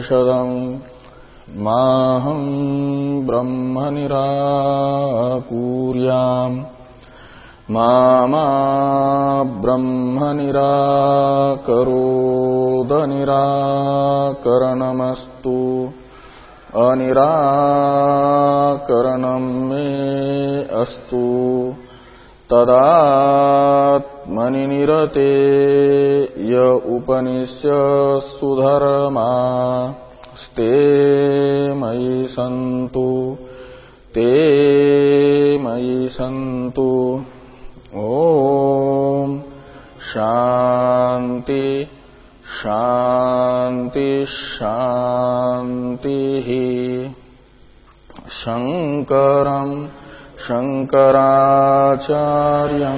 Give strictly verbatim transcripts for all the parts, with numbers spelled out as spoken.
उपनिषदम् माहं ब्रह्म निराकुर्याम् मा मा ब्रह्म निराकरोदनिराकरणमस्तु अनिराकरणं मे अस्तु तदात्मनि निरते य उपनिष्यत्सु धर्मास्ते मयि सन्तु ते मयि सन्तु। ओम शांति शांति शांति। शंकरं शंकराचार्यं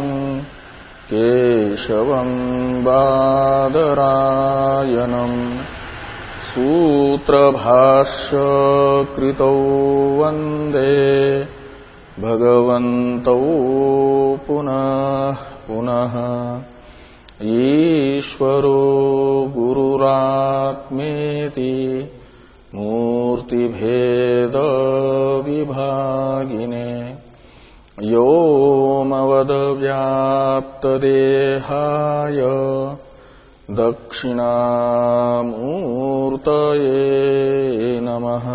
केशवं बादरायणं सूत्रभाष्य कृतौ वन्दे भगवन्तौ पुनः पुनः। ईश्वरो गुरुरात्मेति मूर्तिभेद विभागिने व्योमवद्व्याप्तदेहाय दक्षिणामूर्तये नमः।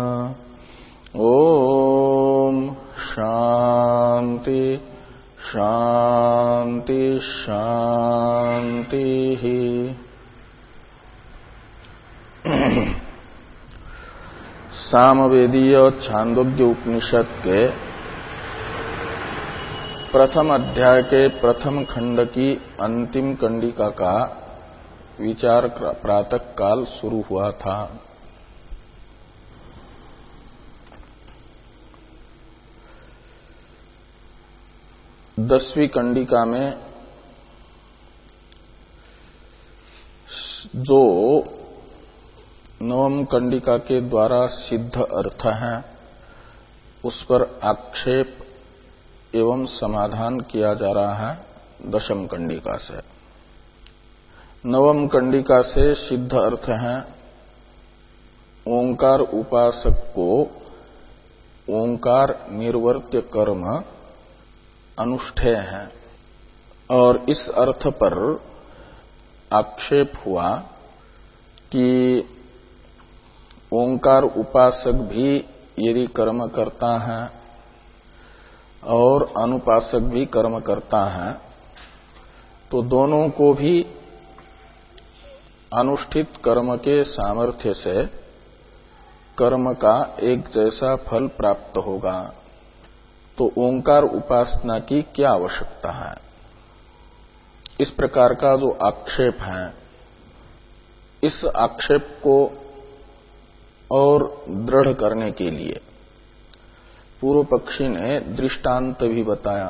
ओम शांति शांति शांति। सामवेदीय छांदोग्य उपनिषद के प्रथम अध्याय के प्रथम खंड की अंतिम कंडिका का विचार प्रातः काल शुरू हुआ था। दसवीं कंडिका में जो नवम कंडिका के द्वारा सिद्ध अर्थ हैं उस पर आक्षेप एवं समाधान किया जा रहा है दशम कंडिका से। नवम कंडिका से सिद्ध अर्थ हैं ओंकार उपासक को ओंकार निर्वर्त्य कर्म अनुष्ठेय है, और इस अर्थ पर आक्षेप हुआ कि ओंकार उपासक भी यदि कर्म करता है और अनुपासक भी कर्म करता है तो दोनों को भी अनुष्ठित कर्म के सामर्थ्य से कर्म का एक जैसा फल प्राप्त होगा। तो ओंकार उपासना की क्या आवश्यकता है? इस प्रकार का जो आक्षेप है, इस आक्षेप को और दृढ़ करने के लिए पूर्व पक्षी ने दृष्टांत भी बताया।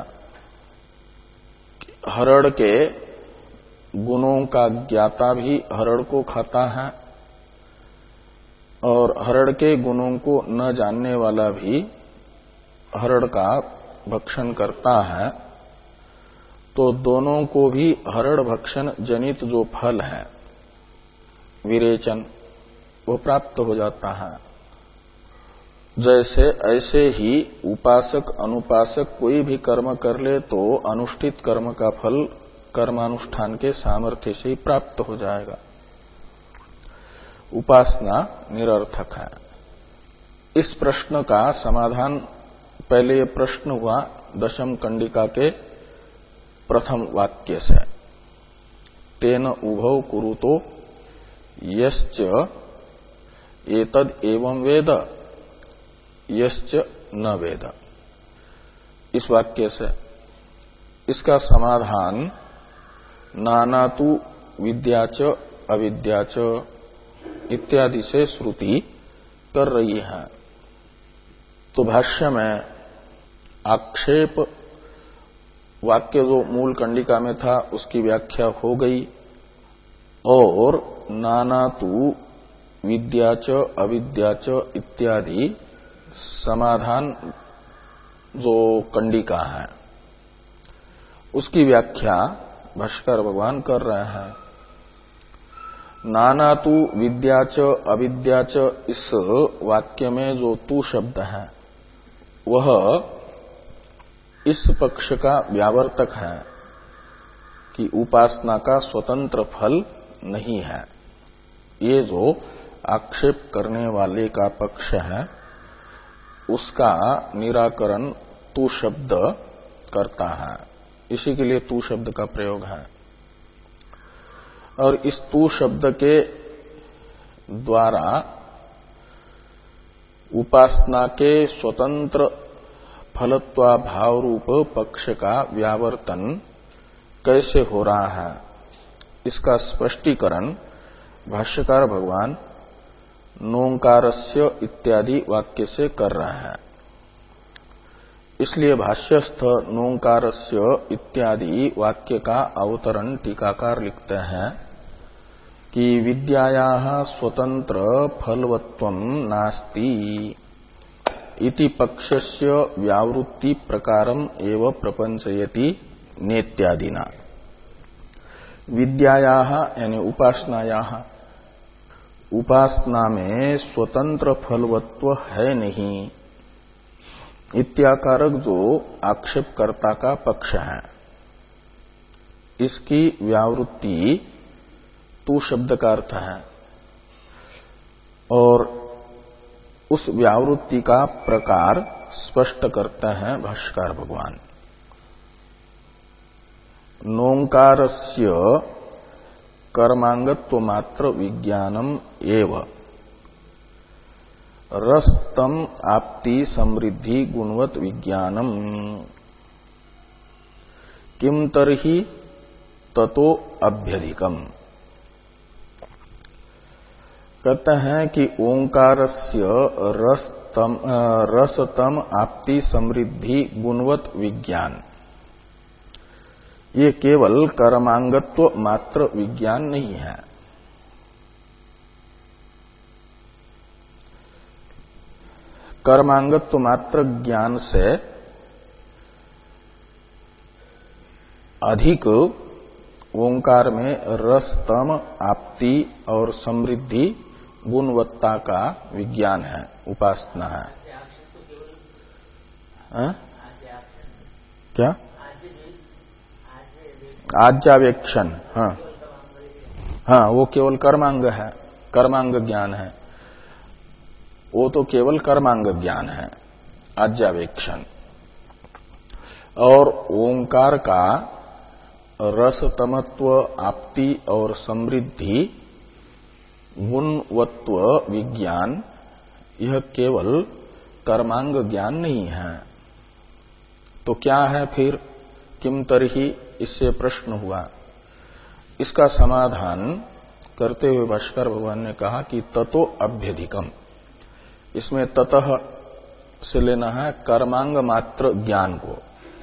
हरण के गुणों का ज्ञाता भी हरण को खाता है और हरण के गुणों को न जानने वाला भी हरण का भक्षण करता है, तो दोनों को भी हरण भक्षण जनित जो फल है विरेचन वो प्राप्त हो जाता है। जैसे ऐसे ही उपासक अनुपासक कोई भी कर्म कर ले तो अनुष्ठित कर्म का फल कर्मानुष्ठान के सामर्थ्य से ही प्राप्त हो जाएगा। उपासना निरर्थक है। इस प्रश्न का समाधान, पहले ये प्रश्न हुआ दशम कंडिका के प्रथम वाक्य से, तेन उभौ कुरुतो यश्च एतद एवं वेद यश्च न वेद। इस वाक्य से इसका समाधान नानातु विद्याच अविद्याच इत्यादि से श्रुति कर रही है। तो भाष्य में आक्षेप वाक्य जो मूल कंडिका में था उसकी व्याख्या हो गई, और नानातु विद्याच अविद्याच इत्यादि समाधान जो कंडिका है उसकी व्याख्या भाष्कर भगवान कर रहे हैं। नाना तु विद्या च अविद्या च इस वाक्य में जो तू शब्द है वह इस पक्ष का व्यावर्तक है कि उपासना का स्वतंत्र फल नहीं है। ये जो आक्षेप करने वाले का पक्ष है उसका निराकरण तू शब्द करता है, इसी के लिए तू शब्द का प्रयोग है। और इस तू शब्द के द्वारा उपासना के स्वतंत्र फलत्वाभाव रूप पक्ष का व्यावर्तन कैसे हो रहा है इसका स्पष्टीकरण भाष्यकार भगवान नोंकारस्य इत्यादि वाक्य से कर रहे हैं। इसलिए भाष्यस्थ नोंकारस्य इत्यादि वाक्य का अवतरण टीकाकार लिखते हैं कि विद्यायाः स्वतंत्र फलवत्वं नास्ति इति पक्षस्य व्यावृत्ति प्रकारम एव प्रपंचयति नेत्यादिना। विद्यायाः यानी उपासनायाः, उपासना में स्वतंत्र फलवत्व है नहीं इत्याकारक जो आक्षेपकर्ता का पक्ष है, इसकी व्यावृत्ति तू शब्द का अर्थ है और उस व्यावृत्ति का प्रकार स्पष्ट करते हैं भाष्यकार भगवान। नोंकारस्य कर्मांगत्व मात्र विज्ञानम एव रसतम आप्ति समृद्धि गुणवत विज्ञानम किम तर्हि ततो अभ्यधिकम। कहते हैं कि ओंकारस्य रसतम रसतम आप्ति समृद्धि गुणवत विज्ञान ये केवल कर्मांगत्व मात्र विज्ञान नहीं है। कर्मांगत्व मात्र ज्ञान से अधिक ओंकार में रसतम आप्ति और समृद्धि गुणवत्ता का विज्ञान है, उपासना है। आ? क्या आज्यावेक्षण? हाँ हाँ, वो केवल कर्मांग है, कर्मांग ज्ञान है, वो तो केवल कर्मांग ज्ञान है आज्यावेक्षण। और ओंकार का रसतमत्व आप्ति और समृद्धि गुणवत्व विज्ञान यह केवल कर्मांग ज्ञान नहीं है। तो क्या है फिर? किम तरहि, इससे प्रश्न हुआ। इसका समाधान करते हुए भाष्कर भगवान ने कहा कि ततो अभ्यधिकम। इसमें ततः से लेना है कर्मांग मात्र ज्ञान को।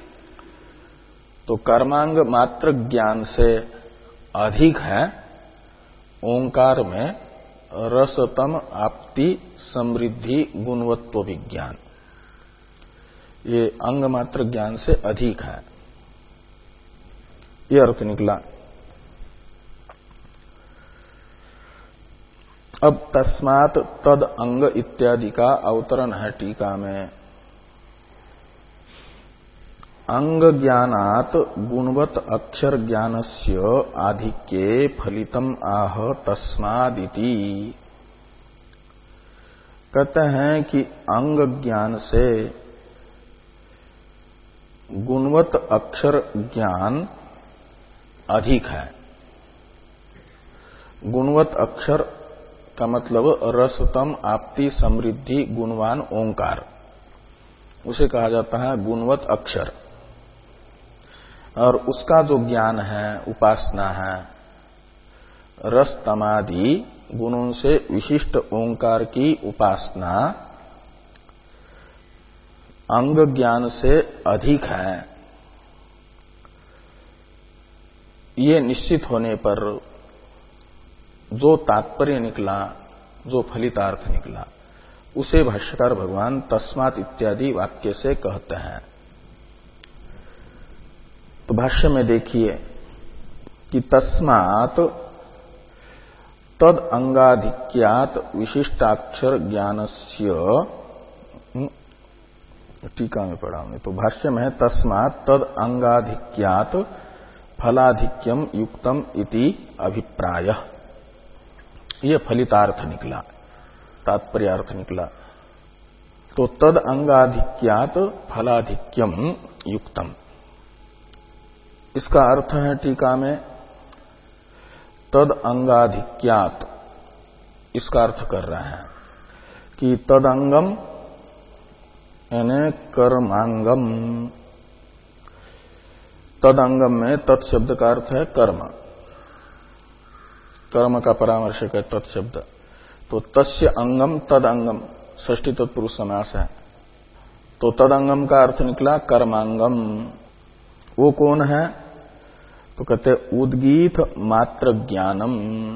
तो कर्मांग मात्र ज्ञान से अधिक है ओंकार में रसतम आप्ति समृद्धि गुणवत्व विज्ञान, ये अंग मात्र ज्ञान से अधिक है, ये अर्थ निकला। अब तस्मात् तद अंग इत्यादि का अवतरण है टीका में। अंग ज्ञानात् गुणवत अक्षर ज्ञानस्य आधिक्ये फलितम आह तस्मादिति। कहते हैं कि अंग ज्ञान से गुणवत अक्षर ज्ञान अधिक है। गुणवत अक्षर का मतलब रसतम आप्ति समृद्धि गुणवान ओंकार, उसे कहा जाता है गुणवत अक्षर। और उसका जो ज्ञान है, उपासना है, रस तमादि गुणों से विशिष्ट ओंकार की उपासना अंग ज्ञान से अधिक है। ये निश्चित होने पर जो तात्पर्य निकला, जो फलितार्थ निकला, उसे भाष्यकार भगवान तस्मात् इत्यादि वाक्य से कहते हैं। तो भाष्य में देखिए कि तस्मात् तद अंगाधिक्यात विशिष्टाक्षर ज्ञानस्य, टीका में पढ़ा हमने, तो भाष्य में है तस्मात् तद अंगाधिक्यात फलाधिक्यम युक्तम इति अभिप्रायः। यह फलितार्थ निकला, तात्पर्यार्थ निकला। तो तद अंगाधिक्यात फलाधिक्यम युक्तम, इसका अर्थ है टीका में तद अंगाधिक्यात, इसका अर्थ कर रहे हैं कि तदंगम यानी कर्मांगम, तदंगम में तत्शब्द का अर्थ है कर्म, कर्म का परामर्शक है तत्शब्द। तो तस्य अंगम तदंगम षष्ठी तत्पुरुष समास है, तो तदंगम का अर्थ निकला कर्मांगम। वो कौन है? तो कहते उद्गीत मात्र ज्ञानम।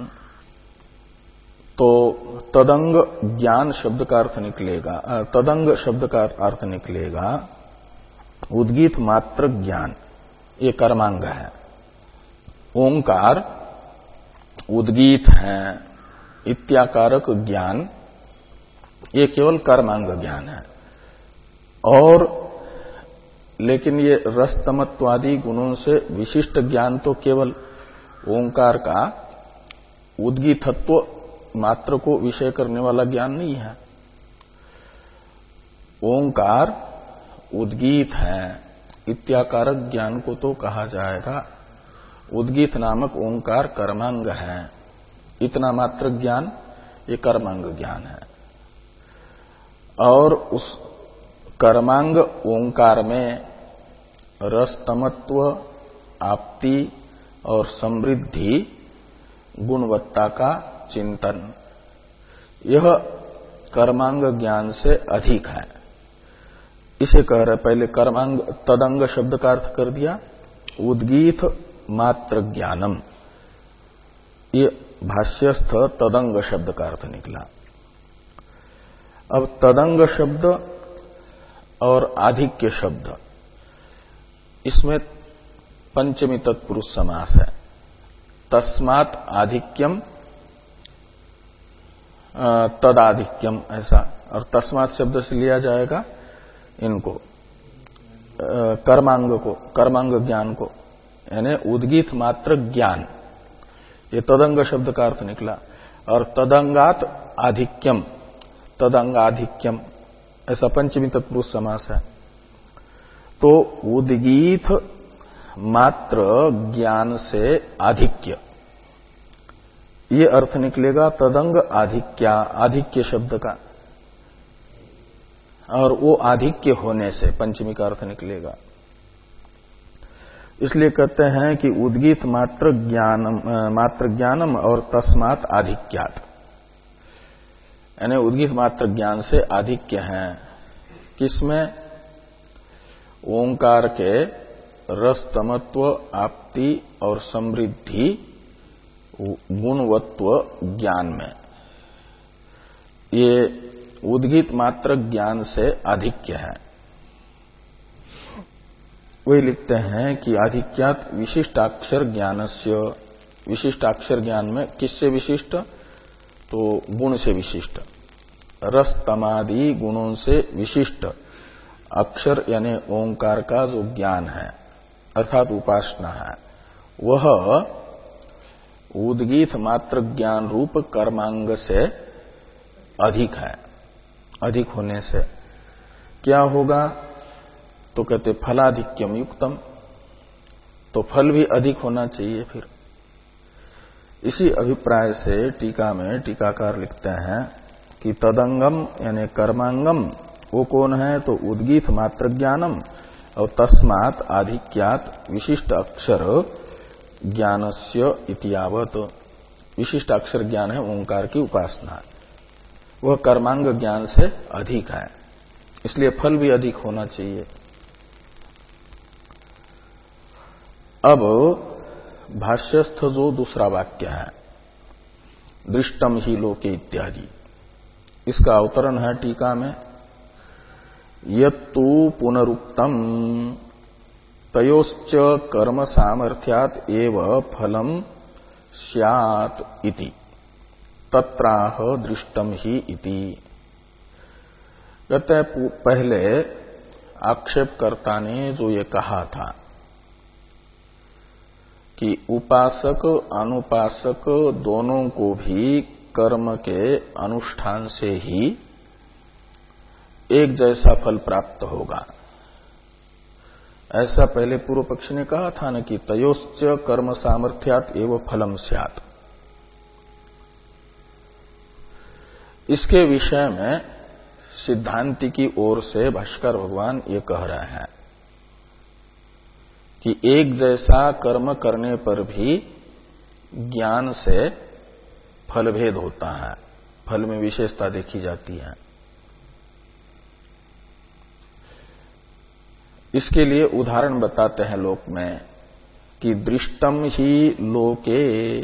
तो तदंग ज्ञान शब्द का अर्थ निकलेगा, तदंग शब्द का अर्थ निकलेगा उद्गीत मात्र ज्ञान, ये कर्मांग है। ओंकार उद्गीत है, इत्याकारक ज्ञान ये केवल कर्मांग ज्ञान है। और लेकिन ये रसतमत्वादि गुणों से विशिष्ट ज्ञान तो केवल ओंकार का उद्गीतत्व मात्र को विषय करने वाला ज्ञान नहीं है। ओंकार उद्गीत है, इत्याकारक ज्ञान को तो कहा जाएगा उद्गीत नामक ओंकार कर्मांग है, इतना मात्र ज्ञान ये कर्मांग ज्ञान है। और उस कर्मांग ओंकार में रसतमत्व, आपत्ति और समृद्धि गुणवत्ता का चिंतन, यह कर्मांग ज्ञान से अधिक है। इसे कह रहे, पहले कर्मांग तदंग शब्द का अर्थ कर दिया उद्गीत मात्र ज्ञानम, ये भाष्यस्थ तदंग शब्द का अर्थ निकला। अब तदंग शब्द और आधिक्य शब्द, इसमें पंचमी तत्पुरुष समास है। तस्मात् आधिक्यम तदाधिक्यम ऐसा, और तस्मात् शब्द से लिया जाएगा इनको कर्मांग को, कर्मांग ज्ञान को, यानी उद्गीत मात्र ज्ञान, ये तदंग शब्द का अर्थ निकला। और तदंगात आधिक्यम, तदंगाधिक्यम ऐसा पंचमी तत्पुरुष समास है। तो उद्गीत मात्र ज्ञान से आधिक्य, ये अर्थ निकलेगा तदंग आधिक्या, आधिक्य शब्द का, और वो आधिक्य होने से पंचमी का अर्थ निकलेगा। इसलिए कहते हैं कि उद्गीत मात्र ज्ञानम, मात्र ज्ञानम और तस्मात् आधिक्यात्, यानी उद्गीत मात्र ज्ञान से आधिक्य हैं। किसमें? ओंकार के रसतमत्व, आपत्ति और समृद्धि गुणवत्व ज्ञान में, ये उद्गीत मात्र ज्ञान से आधिक्य है। वही लिखते हैं कि आधिक्यात विशिष्टाक्षर ज्ञानस्य, विशिष्टाक्षर ज्ञान में किससे विशिष्ट? तो गुण से विशिष्ट, रस तमादि गुणों से विशिष्ट अक्षर यानी ओंकार का जो ज्ञान है अर्थात उपासना है, वह उद्गीत मात्र ज्ञान रूप कर्मांग से अधिक है। अधिक होने से क्या होगा? तो कहते फलाधिक्यम युक्तम, तो फल भी अधिक होना चाहिए। फिर इसी अभिप्राय से टीका में टीकाकार लिखते हैं कि तदंगम यानी कर्मांगम वो कौन है? तो उद्गीत मात्र ज्ञानम, और तस्मात् आधिक्यात विशिष्ट अक्षर ज्ञानस्य इतियावत, विशिष्ट अक्षर ज्ञान है ओंकार की उपासना, वह कर्मांग ज्ञान से अधिक है, इसलिए फल भी अधिक होना चाहिए। अब भाष्यस्थ जो दूसरा वाक्य है दृष्टम ही लोके इत्यादि, इसका अवतरण है टीका में यत्तु पुनरुक्तम तयोश्च कर्म सामर्थ्यात् एव फलम स्यात् इति। तत्राह दृष्टम ही इति। कहते हैं पहले आक्षेपकर्ता ने जो ये कहा था कि उपासक अनुपासक दोनों को भी कर्म के अनुष्ठान से ही एक जैसा फल प्राप्त होगा, ऐसा पहले पूर्व पक्षी ने कहा था न कि तयोश्च कर्म सामर्थ्यात् एव फलम स्यात्। इसके विषय में सिद्धांति की ओर से भाष्कर भगवान ये कह रहे हैं कि एक जैसा कर्म करने पर भी ज्ञान से फलभेद होता है, फल में विशेषता देखी जाती है। इसके लिए उदाहरण बताते हैं लोक में कि दृष्टम ही लोके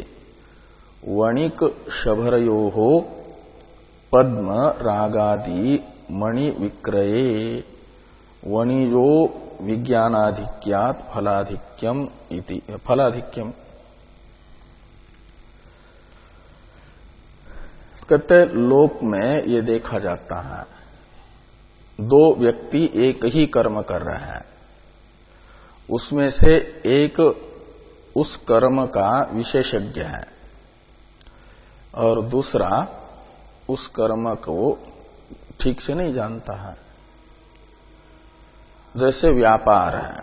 वणिक शभरयोः पद्म रागादि मणि विक्रये वणिजो विज्ञानाधिक्यात् फलाधिक्यम इति। फलाधिक्यम कहते लोक में ये देखा जाता है, दो व्यक्ति एक ही कर्म कर रहे हैं, उसमें से एक उस कर्म का विशेषज्ञ है और दूसरा उस कर्म को ठीक से नहीं जानता है। जैसे व्यापार है,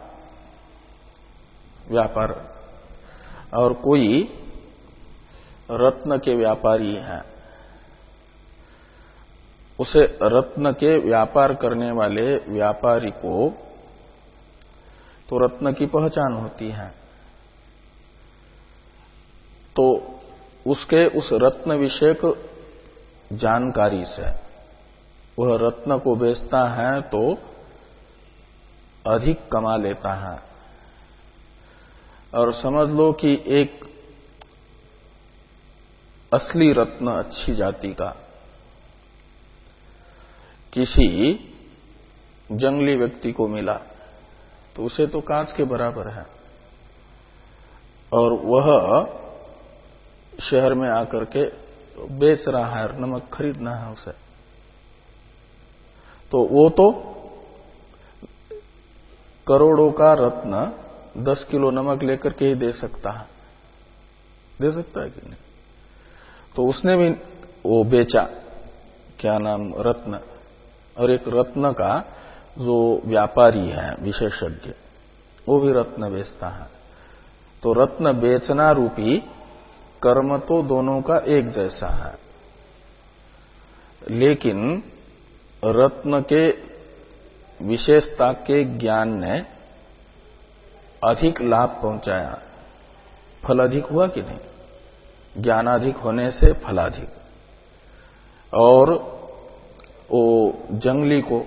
व्यापार और कोई रत्न के व्यापारी है, उसे रत्न के व्यापार करने वाले व्यापारी को तो रत्न की पहचान होती है, तो उसके उस रत्न विषयक जानकारी से वह रत्न को बेचता है तो अधिक कमा लेता है। और समझ लो कि एक असली रत्न अच्छी जाति का किसी जंगली व्यक्ति को मिला तो उसे तो कांच के बराबर है, और वह शहर में आकर के बेच रहा है, नमक खरीदना है उसे, तो वो तो करोड़ों का रत्न दस किलो नमक लेकर के ही दे सकता है, दे सकता है कि नहीं? तो उसने भी वो बेचा, क्या नाम, रत्न। और एक रत्न का जो व्यापारी है विशेषज्ञ, वो भी रत्न बेचता है। तो रत्न बेचना रूपी कर्म तो दोनों का एक जैसा है, लेकिन रत्न के विशेषता के ज्ञान ने अधिक लाभ पहुंचाया, फल अधिक हुआ कि नहीं? ज्ञानाधिक होने से फलाधिक। और वो जंगली को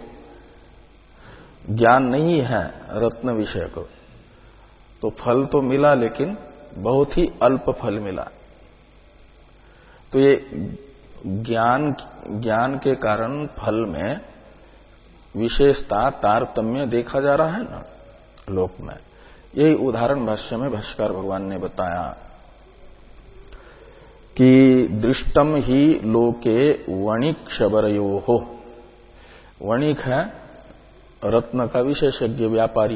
ज्ञान नहीं है रत्न विषय को, तो फल तो मिला लेकिन बहुत ही अल्प फल मिला। तो ये ज्ञान ज्ञान के कारण फल में विशेषता तारतम्य देखा जा रहा है ना लोक में। यही उदाहरण भाष्य में भाष्यकार भगवान ने बताया कि दृष्टम ही लोके वणिक शबरयोः। वणिक है रत्न का विशेषज्ञ व्यापारी,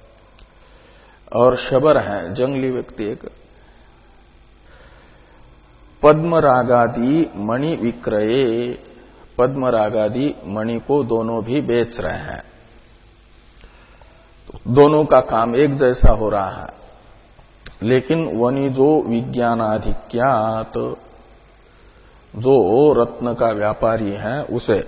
और शबर है जंगली व्यक्ति एक। पद्मरागादि मणि विक्रये, पद्मरागादि मणि को दोनों भी बेच रहे हैं, तो दोनों का काम एक जैसा हो रहा है, लेकिन वनिजो विज्ञानाधिक्यात्, जो रत्न का व्यापारी है उसे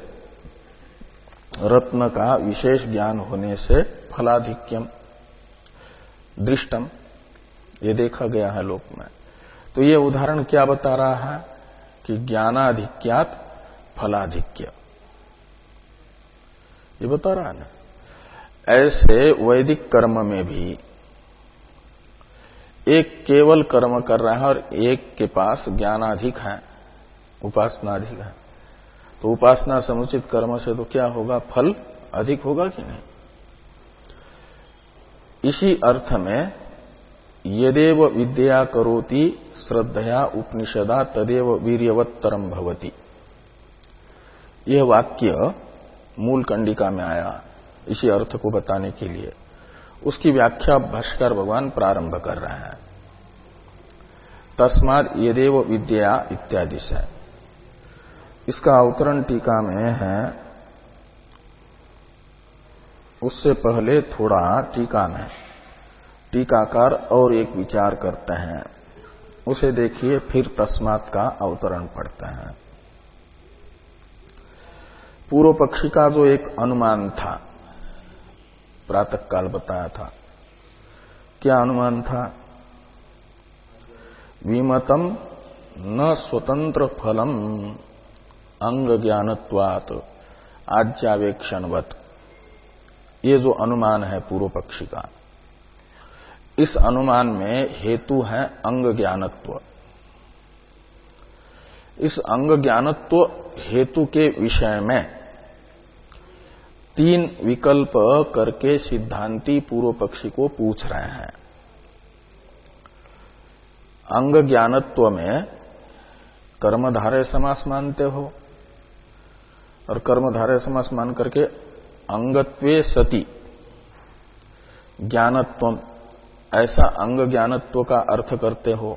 रत्न का विशेष ज्ञान होने से फलाधिक्यम दृष्टम, ये देखा गया है लोक में। तो ये उदाहरण क्या बता रहा है कि ज्ञानाधिक्यात् फलाधिक्य, ये बता रहा है ना। ऐसे वैदिक कर्म में भी एक केवल कर्म कर रहा है और एक के पास ज्ञानाधिक है, उपासनाधिक है, तो उपासना समुचित कर्म से तो क्या होगा, फल अधिक होगा कि नहीं? इसी अर्थ में यदेव विद्या करोति श्रद्धया उपनिषदा तदेव वीर्यवत्तरम भवति। यह वाक्य मूल कंडिका में आया इसी अर्थ को बताने के लिए। उसकी व्याख्या भाष्कर भगवान प्रारंभ कर रहे हैं। तस्मात् यदेव विद्या इत्यादि से। इसका अवतरण टीका में है। उससे पहले थोड़ा टीका में टीकाकार और एक विचार करते हैं, उसे देखिए, फिर तस्मात् का अवतरण पढ़ते हैं। पूर्व पक्षी का जो एक अनुमान था, प्रातः काल बताया था, क्या अनुमान था? विमतम न स्वतंत्र फलम अंग ज्ञानत्वात् आज्यावेक्षणवत्। ये जो अनुमान है पूर्व पक्षी का, इस अनुमान में हेतु है अंग ज्ञानत्व। इस अंग ज्ञानत्व हेतु के विषय में तीन विकल्प करके सिद्धांती पूर्व पक्षी को पूछ रहे हैं। अंग ज्ञानत्व में कर्मधारय समास मानते हो, और कर्मधारय समास मान करके अंगत्वे सति ज्ञानत्वम, ऐसा अंग ज्ञानत्व का अर्थ करते हो।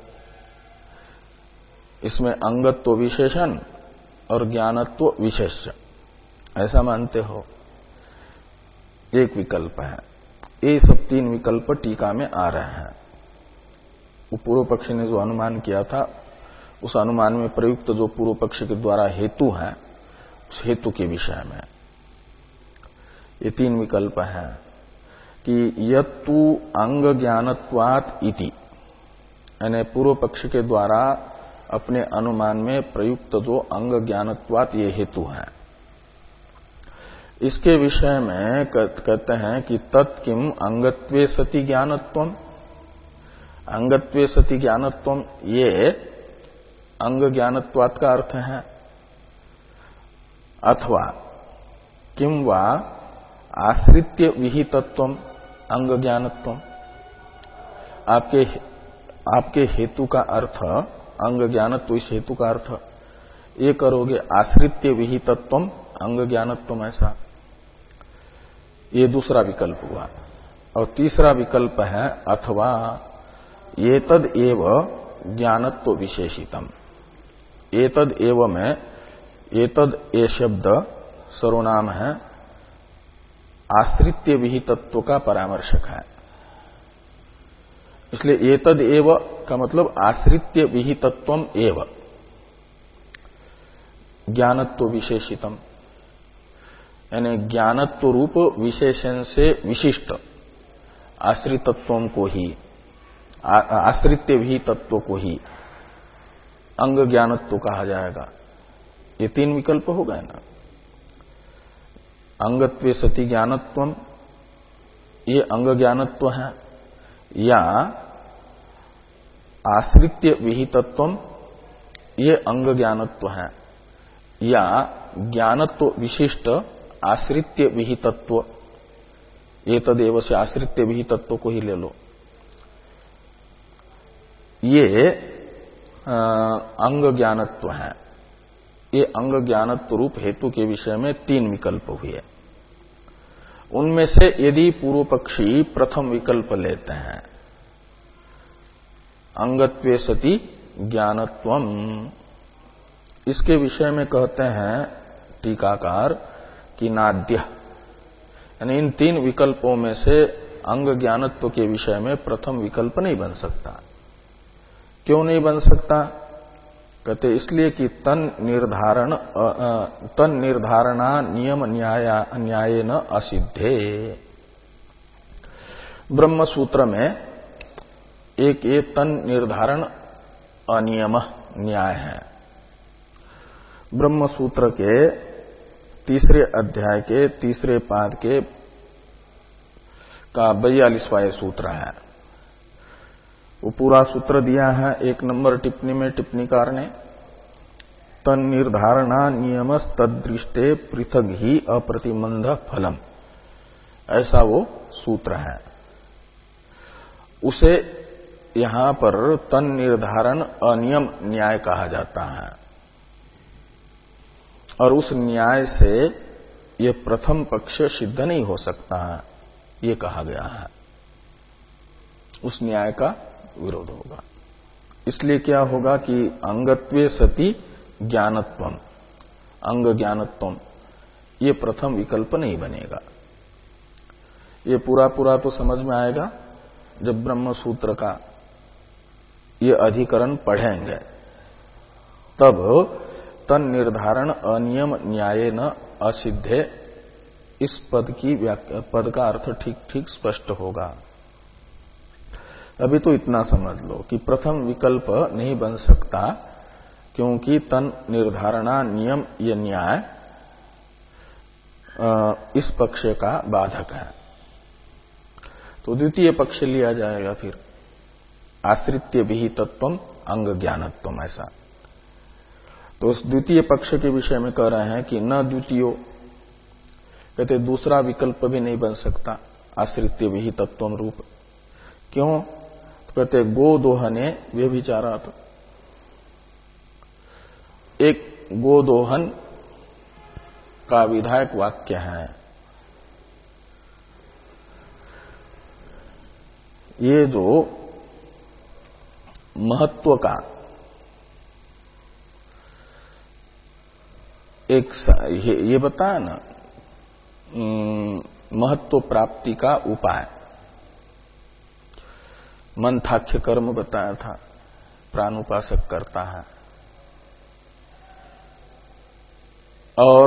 इसमें अंगत्व विशेषण और ज्ञानत्व विशेष्य ऐसा मानते हो। एक विकल्प है। ये सब तीन विकल्प टीका में आ रहे हैं। वो पूर्व पक्षी ने जो अनुमान किया था, उस अनुमान में प्रयुक्त जो पूर्व पक्षी के द्वारा हेतु है, उस हेतु के विषय में ये तीन विकल्प हैं कि यत्तु अंग ज्ञानत्वात् इति, यानी पूर्व पक्षी के द्वारा अपने अनुमान में प्रयुक्त जो अंग ज्ञानत्वात् ये हेतु है, इसके विषय में कहते हैं कि तत्किम अंगत्वे सति ज्ञानत्वम। अंगत्वे सति ज्ञानत्वम ये अंग ज्ञानत्वात् का अर्थ है। अथवा किम वा आश्रित्य विहितत्वम अंग ज्ञानत्वम। आपके आपके हेतु का अर्थ अंग ज्ञानत्व, इस हेतु का अर्थ ये करोगे आश्रित्य विहितत्वम अंग ज्ञानत्वम, ऐसा ये दूसरा विकल्प हुआ। और तीसरा विकल्प है अथवा एतद एव ज्ञानत्व विशेषितम। एतद एव में एतद ए शब्द सर्वनाम है, आश्रित्य विहितत्व का परामर्शक है। इसलिए एतद एव का मतलब आश्रित्य विहितत्वम एव ज्ञानत्व विशेषितम, यानी ज्ञानत्व रूप विशेषण से विशिष्ट आश्रितत्वों को ही, आश्रित्य विहितत्व को ही अंग ज्ञानत्व कहा जाएगा। ये तीन विकल्प हो गए ना। अंगत्वे सति ज्ञानत्वम ये अंग ज्ञानत्व है, या आश्रित्य विहितत्वम ये अंग ज्ञानत्व है, या ज्ञानत्व विशिष्ट आश्रित्य विहितत्व, ये तदेव से आश्रित्य विहितत्व को ही ले लो। ये आ, अंग ज्ञानत्व है। ये अंग ज्ञानत्व रूप हेतु के विषय में तीन विकल्प हुए। उनमें से यदि पूर्व पक्षी प्रथम विकल्प लेते हैं अंगत्वे सति ज्ञानत्वम, इसके विषय में कहते हैं टीकाकार कि नाद्य, यानी इन तीन विकल्पों में से अंग ज्ञानत्व के विषय में प्रथम विकल्प नहीं बन सकता। क्यों नहीं बन सकता? कहते इसलिए कि तन निर्धारण तन निर्धारणा नियम न्याय न्याय न असिद्धे। ब्रह्म सूत्र में एक ये तन निर्धारण अनियम न्याय है। ब्रह्म सूत्र के तीसरे अध्याय के तीसरे पाद के का बयालीसवां सूत्र है। वो पूरा सूत्र दिया है एक नंबर टिप्पणी में टिप्पणीकार ने, तन निर्धारणा नियम तदृष्टे पृथक ही अप्रतिबंध फलम, ऐसा वो सूत्र है। उसे यहां पर तन निर्धारण अनियम न्याय कहा जाता है और उस न्याय से ये प्रथम पक्ष सिद्ध नहीं हो सकता है, ये कहा गया है। उस न्याय का विरोध होगा। इसलिए क्या होगा कि अंगत्वे सति ज्ञानत्वम, अंग ज्ञानत्वम, ये प्रथम विकल्प नहीं बनेगा। ये पूरा पूरा तो समझ में आएगा जब ब्रह्म सूत्र का ये अधिकरण पढ़ेंगे, तब तन निर्धारण अनियम न्याय न असिद्धे, इस पद की पद का अर्थ ठीक ठीक स्पष्ट होगा। अभी तो इतना समझ लो कि प्रथम विकल्प नहीं बन सकता, क्योंकि तन निर्धारणा नियम ये न्याय इस पक्ष का बाधक है। तो द्वितीय पक्ष लिया जाएगा फिर, आश्रित्य विहितत्वम अंग ज्ञानत्वम, ऐसा। तो उस द्वितीय पक्ष के विषय में कह रहे हैं कि न द्वितीयो, कहते दूसरा विकल्प भी नहीं बन सकता आश्रित्य विहितत्वम रूप। क्यों? तो कहते गो दोहने व्यभिचारात्, एक गोदोहन का विधायक वाक्य है। ये जो महत्व का एक ये, ये बताया ना, महत्व प्राप्ति का उपाय, मंथाख्य कर्म बताया था, प्राणोपासक करता है। और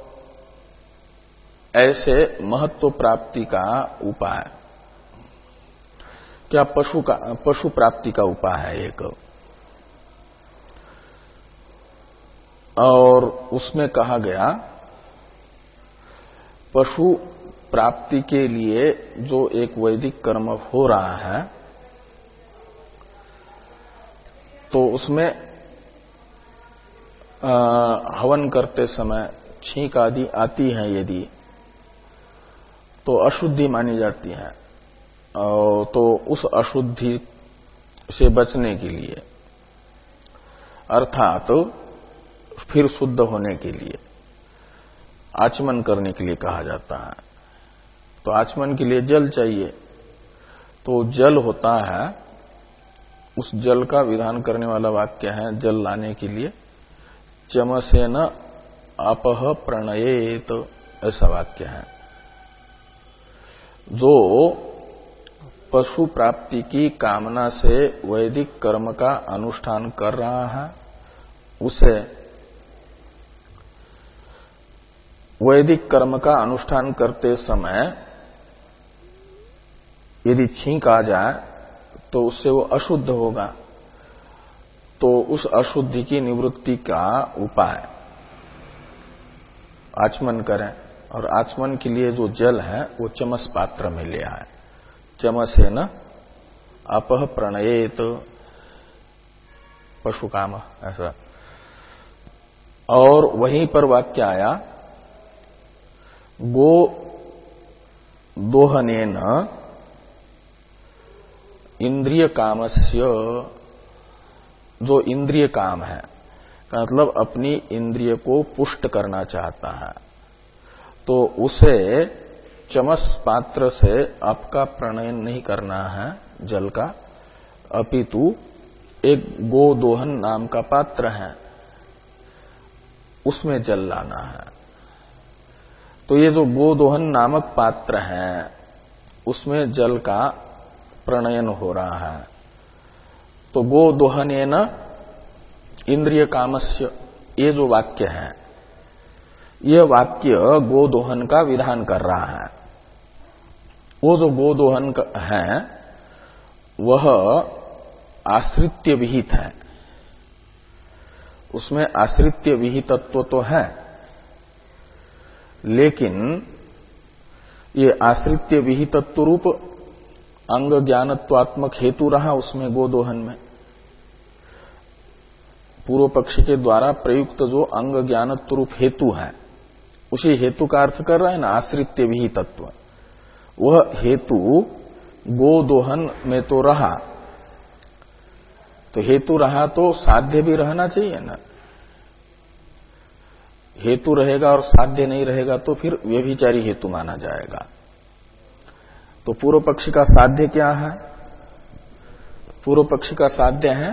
ऐसे महत्व प्राप्ति का उपाय क्या? पशु का, पशु प्राप्ति का उपाय है एक। और उसमें कहा गया पशु प्राप्ति के लिए जो एक वैदिक कर्म हो रहा है, तो उसमें आ, हवन करते समय छींक आदि आती है यदि, तो अशुद्धि मानी जाती है। और तो उस अशुद्धि से बचने के लिए, अर्थात तो फिर शुद्ध होने के लिए आचमन करने के लिए कहा जाता है। तो आचमन के लिए जल चाहिए, तो जल होता है, उस जल का विधान करने वाला वाक्य है, जल लाने के लिए चमसेन अपह प्रणयेत, ऐसा वाक्य है। जो पशु प्राप्ति की कामना से वैदिक कर्म का अनुष्ठान कर रहा है, उसे वैदिक कर्म का अनुष्ठान करते समय यदि छींक आ जाए तो उससे वो अशुद्ध होगा। तो उस अशुद्धि की निवृत्ति का उपाय आचमन करें, और आचमन के लिए जो जल है वो चमस पात्र में ले आए। चमसेन अपह प्रणयेत, पशु काम, ऐसा। और वहीं पर वाक्य आया गो दोहनेन इंद्रिय कामस्य, जो इंद्रिय काम है, का मतलब अपनी इंद्रिय को पुष्ट करना चाहता है, तो उसे चमस पात्र से आपका प्रणयन नहीं करना है जल का, अपितु एक गोदोहन नाम का पात्र है, उसमें जल लाना है। तो ये जो गोदोहन नामक पात्र है, उसमें जल का प्रणयन हो रहा है। तो गोदोहनेन इंद्रिय कामस्य, ये जो वाक्य है, यह वाक्य गोदोहन का विधान कर रहा है। वो जो गोदोहन है वह आश्रित्य विहित है, उसमें आश्रित्य विहितत्व तो है, लेकिन ये आश्रित्य विहितत्व रूप अंग ज्ञानत्वात्मक हेतु रहा उसमें गोदोहन में। पूर्व पक्ष के द्वारा प्रयुक्त जो अंग ज्ञानत्व रूप हेतु है, उसी हेतु का अर्थ कर रहे हैं ना आश्रित्य विहितत्व। वह हेतु गोदोहन में तो रहा, तो हेतु रहा तो साध्य भी रहना चाहिए ना। हेतु रहेगा और साध्य नहीं रहेगा तो फिर व्यभिचारी हेतु माना जाएगा। तो पूर्व पक्षी का साध्य क्या है? पूर्व पक्षी का साध्य है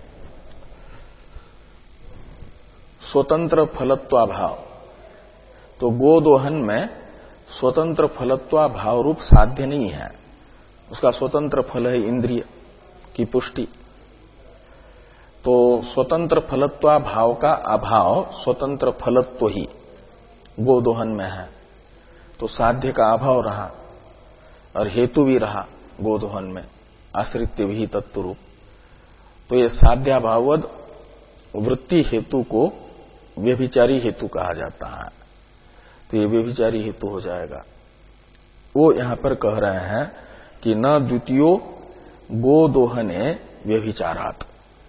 स्वतंत्र फलत्वाभाव। तो गोदोहन में स्वतंत्र फलत्वाभाव रूप साध्य नहीं है, उसका स्वतंत्र फल है इंद्रिय की पुष्टि। तो स्वतंत्र फलत्वाभाव का अभाव स्वतंत्र फलत्व ही गोदोहन में है, तो साध्य का अभाव रहा और हेतु भी रहा गोदोहन में आश्रित्य भी तत्व रूप। तो ये साध्याभावद वृत्ति हेतु को व्यभिचारी हेतु कहा जाता है। तो ये व्यभिचारी हेतु हो जाएगा। वो यहां पर कह रहे हैं कि न द्वितीयो गोदोहने व्यभिचारात्।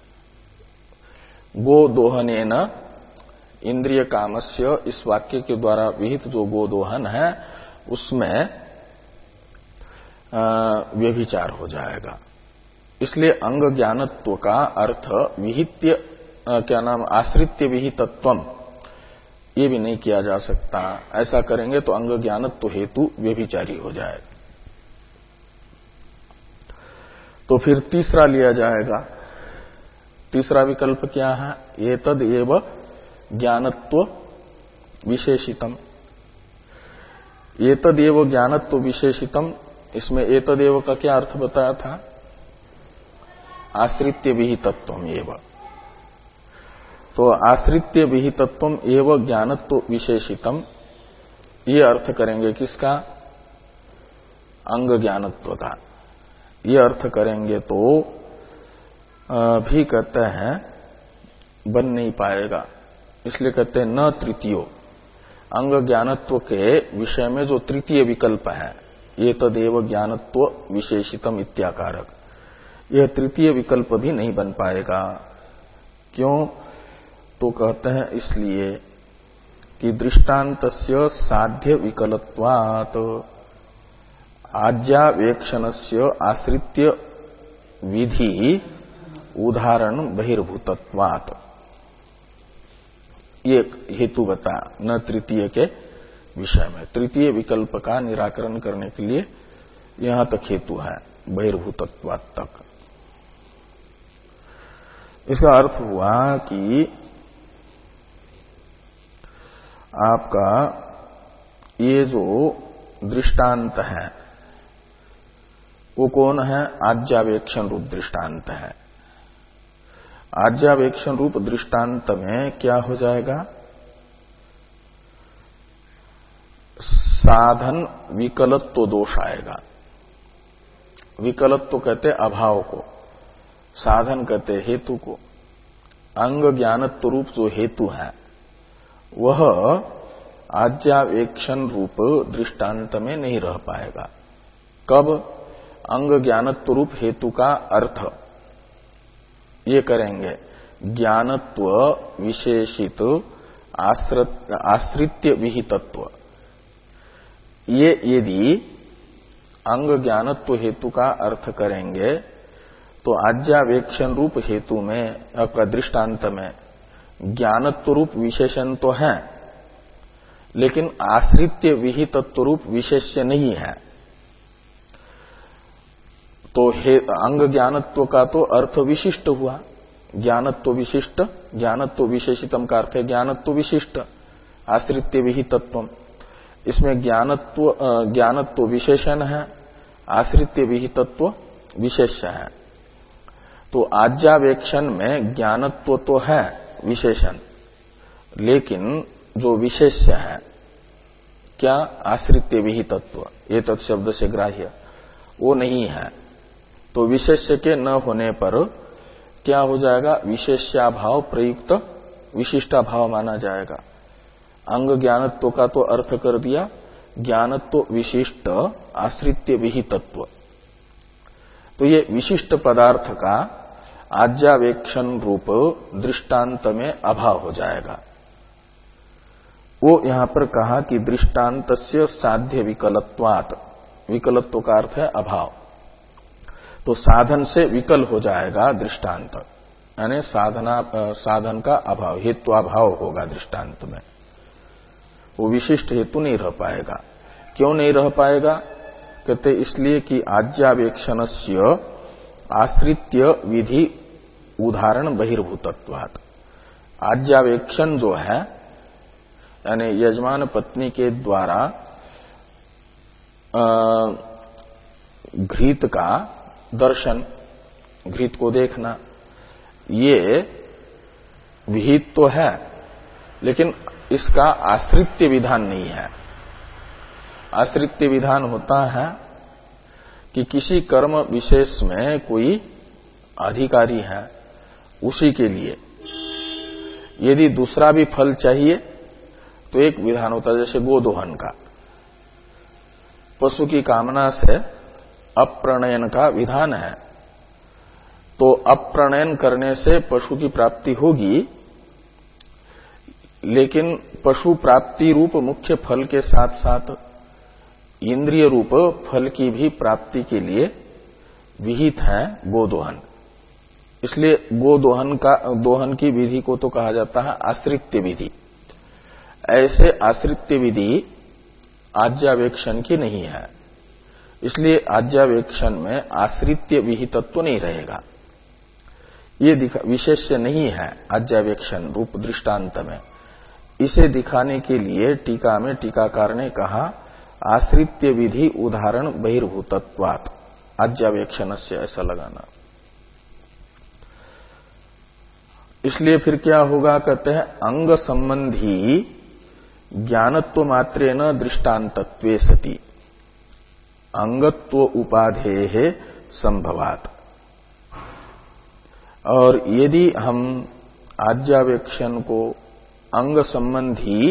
गोदोहने न इंद्रिय कामस्य इस वाक्य के द्वारा विहित जो गोदोहन है उसमें व्यभिचार हो जाएगा। इसलिए अंग ज्ञानत्व का अर्थ विहित्य क्या नाम आश्रित्य विहितत्वम ये भी नहीं किया जा सकता। ऐसा करेंगे तो अंग ज्ञानत्व हेतु व्यभिचारी हो जाएगा। तो फिर तीसरा लिया जाएगा। तीसरा विकल्प क्या है? एतद एव ज्ञानत्व विशेषितम। एतद एव ज्ञानत्व विशेषितम, इसमें एतद एव का क्या अर्थ बताया था? आश्रित्य विहितत्वम एव। तो आश्रित्य विहितत्वम एव ज्ञानत्व विशेषितम, ये अर्थ करेंगे किसका? अंग ज्ञानत्व का। ये अर्थ करेंगे तो भी कहते हैं बन नहीं पाएगा। इसलिए कहते हैं न तृतीयो, अंग ज्ञानत्व के विषय में जो तृतीय विकल्प है ये तदेव ज्ञानत्व विशेषितम इत्याकारक, यह तृतीय विकल्प भी नहीं बन पाएगा। क्यों? तो कहते हैं इसलिए कि दृष्टान्तस्य साध्य विकलत्वात् आज्यावेक्षणस्य आश्रित्य विधि उदाहरण बहिर्भूतत्वात्। ये हेतु बता न तृतीय के विषय में। तृतीय विकल्प का निराकरण करने के लिए यहां तक हेतु है बहिर्भूतत्वात् तक। इसका अर्थ हुआ कि आपका ये जो दृष्टांत है वो कौन है? आज्यावेक्षण रूप दृष्टांत है। आज्यावेक्षण रूप दृष्टांत में क्या हो जाएगा? साधन विकलत्व दोष आएगा। विकलत्व कहते अभाव को, साधन कहते हेतु को। अंग ज्ञानत्व रूप जो हेतु है वह आज्यावेक्षण रूप दृष्टांत में नहीं रह पाएगा। कब? अंग ज्ञानत्व रूप हेतु का अर्थ ये करेंगे ज्ञानत्व विशेषित आश्रित्य विहितत्व। ये यदि अंग ज्ञानत्व हेतु का अर्थ करेंगे तो आज्यावेक्षण रूप हेतु में आपका दृष्टांत में ज्ञानत्व रूप विशेषण तो है लेकिन आश्रित्य विहितत्व रूप विशेष्य नहीं है। तो अंग ज्ञानत्व का तो अर्थ विशिष्ट हुआ, ज्ञानत्व विशिष्ट, ज्ञानत्व विशेषितम का अर्थ है ज्ञानत्व विशिष्ट आश्रित्य विहितत्व। इसमें ज्ञानत्व ज्ञानत्व विशेषण है, आश्रित्य विहितत्व विशेष्य है। तो आज्यावेक्षण में ज्ञानत्व तो है विशेषण, लेकिन जो विशेष्य है क्या? आश्रित्य विहितत्व, ये तत्शब्द से ग्राह्य वो नहीं है। तो विशेष्य के न होने पर क्या हो जाएगा? विशेष्याभाव प्रयुक्त विशिष्टाभाव माना जाएगा। अंग ज्ञानत्व का तो अर्थ कर दिया ज्ञानत्व विशिष्ट आश्रित्य विहितत्व। तो ये विशिष्ट पदार्थ का आज्यावेक्षण रूप दृष्टांत में अभाव हो जाएगा। वो यहां पर कहा कि दृष्टांतस्य साध्य विकलत्वात्, विकलत्व का अर्थ है अभाव। तो साधन से विकल हो जाएगा दृष्टांत, यानी साधना साधन का अभाव, हेत्वाभाव होगा दृष्टांत में। वो विशिष्ट हेतु नहीं रह पाएगा। क्यों नहीं रह पाएगा? कहते इसलिए कि आज्यावेक्षणस्य आश्रित्य विधि उदाहरण बहिर्भूतत्वात्। आज्यावेक्षण जो है यानी यजमान पत्नी के द्वारा घृत का दर्शन, घृत को देखना, ये विहित तो है लेकिन इसका आश्रित्य विधान नहीं है। आश्रित्य विधान होता है कि किसी कर्म विशेष में कोई अधिकारी है, उसी के लिए यदि दूसरा भी फल चाहिए तो एक विधान होता है, जैसे गोदोहन का। पशु की कामना से अप्रणयन का विधान है, तो अप्रणयन करने से पशु की प्राप्ति होगी, लेकिन पशु प्राप्ति रूप मुख्य फल के साथ साथ इंद्रिय रूप फल की भी प्राप्ति के लिए विहित है गोदोहन। इसलिए गोदोहन का दोहन की विधि को तो कहा जाता है आश्रित्य विधि। ऐसे आश्रित्य विधि आज्यावेक्षण की नहीं है, इसलिए आज्यावेक्षण में आश्रित्य विहितत्व नहीं रहेगा। ये विशेष्य नहीं है आज्यावेक्षण रूप दृष्टांत में। इसे दिखाने के लिए टीका में टीकाकार ने कहा आश्रित्य विधि उदाहरण बहिर्भूतत्वात् आज्यावेक्षण से, ऐसा लगाना। इसलिए फिर क्या होगा? कहते हैं अंग संबंधी ज्ञानत्व मात्रेण दृष्टांतत्वे सति अंगत्व उपाधेः संभवात्। और यदि हम आज्यावेक्षण को अंग संबंधी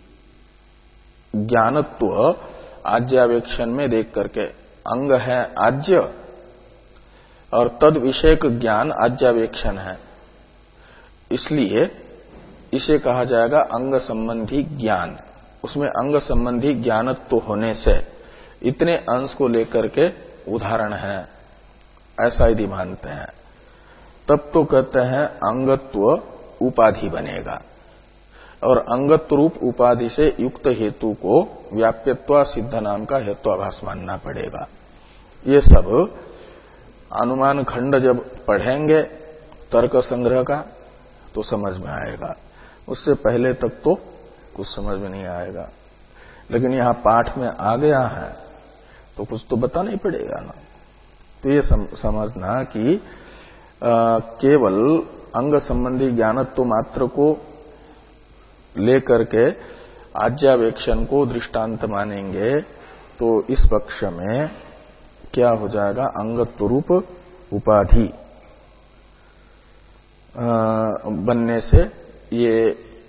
ज्ञानत्व आज्यावेक्षण में देख करके, अंग है आज्य और तद विषयक ज्ञान आज्यावेक्षण है, इसलिए इसे कहा जाएगा अंग संबंधी ज्ञान। उसमें अंग संबंधी ज्ञानत्व होने से इतने अंश को लेकर के उदाहरण है, ऐसा यदि मानते हैं तब तो कहते हैं अंगत्व उपाधि बनेगा। और अंगत्व रूप उपाधि से युक्त हेतु को व्याप्यत्व सिद्ध नाम का हेत्वाभास मानना पड़ेगा। ये सब अनुमान खंड जब पढ़ेंगे तर्क संग्रह का तो समझ में आएगा, उससे पहले तक तो कुछ समझ में नहीं आएगा। लेकिन यहां पाठ में आ गया है तो कुछ तो बताना ही पड़ेगा ना। तो ये सम, समझना कि आ, केवल अंग संबंधी ज्ञानत्व मात्र को लेकर के आज्यावेक्षण को दृष्टांत मानेंगे तो इस पक्ष में क्या हो जाएगा? अंगत्व रूप उपाधि बनने से ये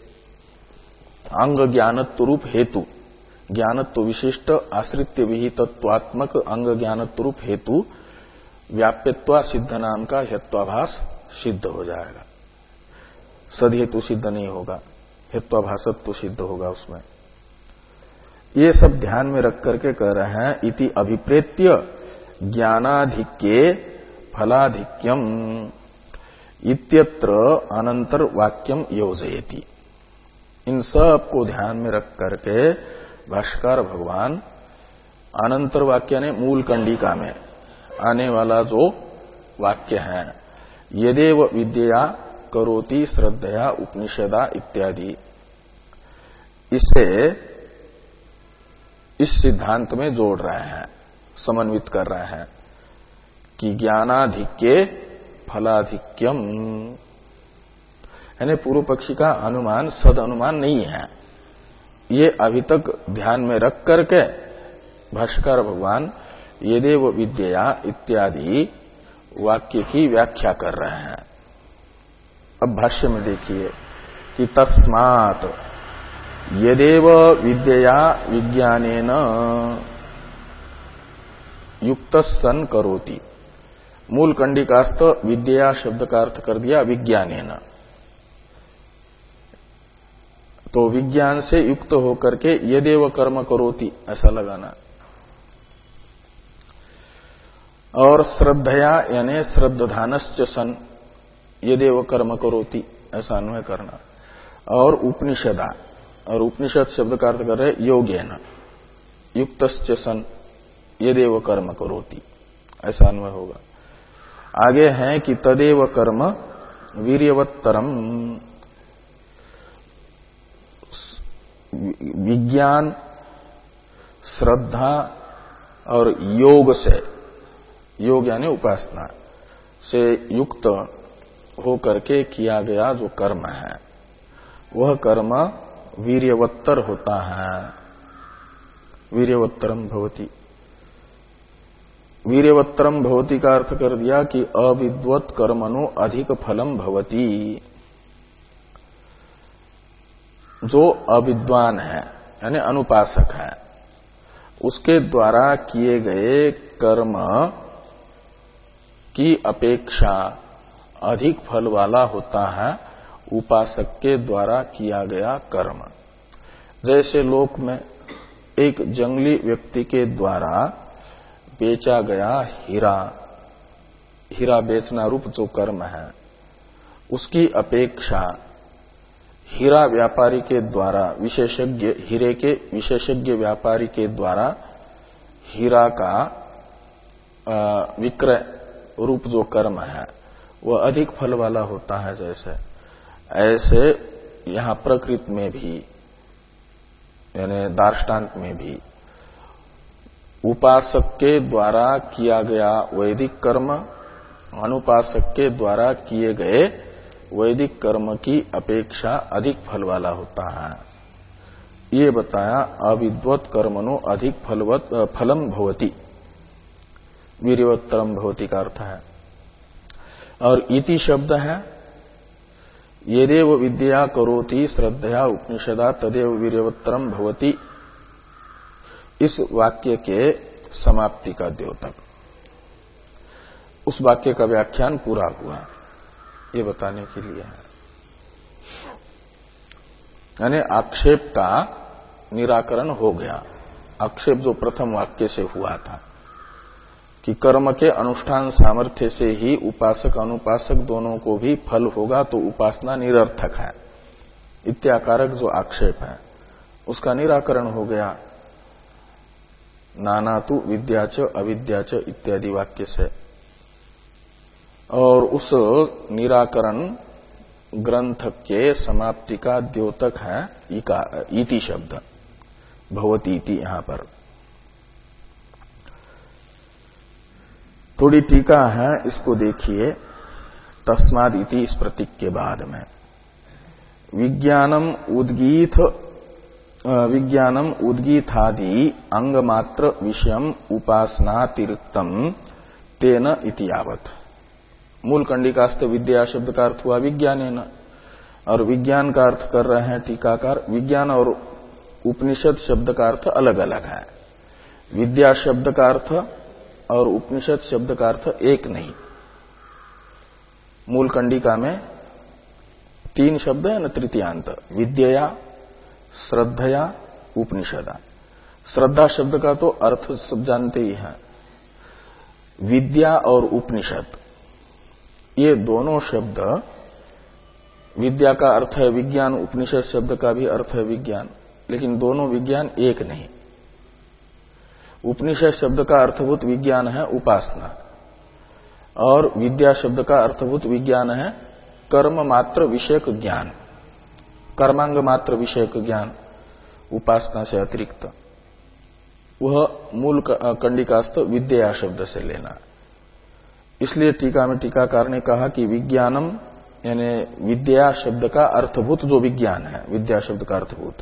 अंग ज्ञानत्व रूप हेतु, ज्ञानत्व विशिष्ट आश्रित्य विहितत्वात्मक अंग ज्ञानत्व रूप हेतु व्याप्यत्वा सिद्ध नाम का हेत्वाभास सिद्ध हो जाएगा। सद हेतु सिद्ध नहीं होगा, हेत्वाभासत्व सिद्ध होगा उसमें। ये सब ध्यान में रख करके कह रहे हैं इति अभिप्रेत्य ज्ञानाधिक्ये फलाधिक्यम इत्यत्र अनंतर वाक्यम योजयति। इन सब को ध्यान में रख करके भाष्यकार भगवान अनंतर वाक्य ने मूल कंडिका में आने वाला जो वाक्य है यदेव विद्या करोति श्रद्धया उपनिषदा इत्यादि, इसे इस सिद्धांत में जोड़ रहे हैं, समन्वित कर रहे हैं कि ज्ञानाधिक्ये फलाधिक्यम, यानी पूर्व पक्षी का अनुमान सद अनुमान नहीं है। ये अभी तक ध्यान में रख करके भाष्यकार भगवान यदेव विद्या इत्यादि वाक्य की व्याख्या कर रहे हैं। अब भाष्य में देखिए कि तस्मात् यदेव विद्या विज्ञानेन युक्त सन करोति। मूल कंडिकास्त विद्या शब्द का अर्थ कर दिया विज्ञानेन, तो विज्ञान से युक्त होकर के यदेव कर्म करोति ऐसा लगाना। और श्रद्धया यानी श्रद्धानश्च सन, यदेव कर्म करोति ऐसा अन्वय करना। और उपनिषदा, और उपनिषद शब्द का अर्थ कर रहे योगेन युक्तश्च सन यदेव कर्म करोति ऐसा अन्वय होगा। आगे है कि तदेव कर्म वीर्यवत्तरम, विज्ञान श्रद्धा और योग से, योग यानी उपासना से युक्त होकर के किया गया जो कर्म है वह कर्म वीर्यवत्तर होता है। वीर्यवत्तरम भवति, वीर्यवत्तरम भवति का अर्थ कर दिया कि अविद्वत कर्मणो अधिक फलम भवति। जो अविद्वान है यानी अनुपासक है उसके द्वारा किए गए कर्म की अपेक्षा अधिक फल वाला होता है उपासक के द्वारा किया गया कर्म। जैसे लोक में एक जंगली व्यक्ति के द्वारा बेचा गया हीरा, हीरा बेचना रूप जो कर्म है उसकी अपेक्षा हीरा व्यापारी के द्वारा, विशेषज्ञ हीरे के विशेषज्ञ व्यापारी के द्वारा हीरा का विक्रय रूप जो कर्म है वह अधिक फल वाला होता है। जैसे ऐसे यहां प्रकृति में भी यानी दार्ष्टान्त में भी उपासक के द्वारा किया गया वैदिक कर्म अनुपासक के द्वारा किए गए वैदिक कर्म की अपेक्षा अधिक फल वाला होता है। ये बताया अविद्वत कर्मणो अधिक फलवत फलम भवति, वीर्यवत्तरम भवति का अर्थ है। और इति शब्द है यदेव विद्या करोति श्रद्धया उपनिषदा तदेव वीर्यवत्तरम भवति, इस वाक्य के समाप्ति का द्योतक, उस वाक्य का व्याख्यान पूरा हुआ ये बताने के लिए है। यानी आक्षेप का निराकरण हो गया। आक्षेप जो प्रथम वाक्य से हुआ था कि कर्म के अनुष्ठान सामर्थ्य से ही उपासक अनुपासक दोनों को भी फल होगा तो उपासना निरर्थक है, इत्याकारक जो आक्षेप है उसका निराकरण हो गया। नाना तु विद्याच अविद्याच इत्यादि वाक्य से। और उस निराकरण ग्रंथ के समाप्ति का द्योतक है इति शब्द, भवती इति यहां पर। थोड़ी टीका है, इसको देखिए। तस्माद इति इस प्रतीक के बाद में विज्ञानम उद्गीत विज्ञानम उद्गीतादि अंगमात्र विषयम उपासनातिरिक्तम तेन इति यावत्। मूल कंडिकास्थ विद्या शब्द का अर्थ हुआ विज्ञानेन, और विज्ञान का अर्थ कर रहे हैं टीकाकार। विज्ञान और उपनिषद शब्द का अर्थ अलग अलग है। विद्या शब्द का अर्थ और उपनिषद शब्द का अर्थ एक नहीं। मूल कंडिका में तीन शब्द है न, तृतीयांत, विद्या श्रद्धया उपनिषदा। श्रद्धा शब्द का तो अर्थ सब जानते ही हैं। विद्या और उपनिषद ये दोनों शब्द, विद्या का अर्थ है विज्ञान, उपनिषद शब्द का भी अर्थ है विज्ञान, लेकिन दोनों विज्ञान एक नहीं। उपनिषद शब्द का अर्थभूत विज्ञान है उपासना, और विद्या शब्द का अर्थभूत विज्ञान है कर्म मात्र विषयक ज्ञान, कर्मांग मात्र विषयक ज्ञान उपासना से अतिरिक्त। वह मूल कंडिकास्थ विद्या शब्द से लेना। इसलिए टीका में टीकाकार ने कहा कि विज्ञानम यानी विद्या शब्द का अर्थभूत जो विज्ञान है, विद्या शब्द का अर्थभूत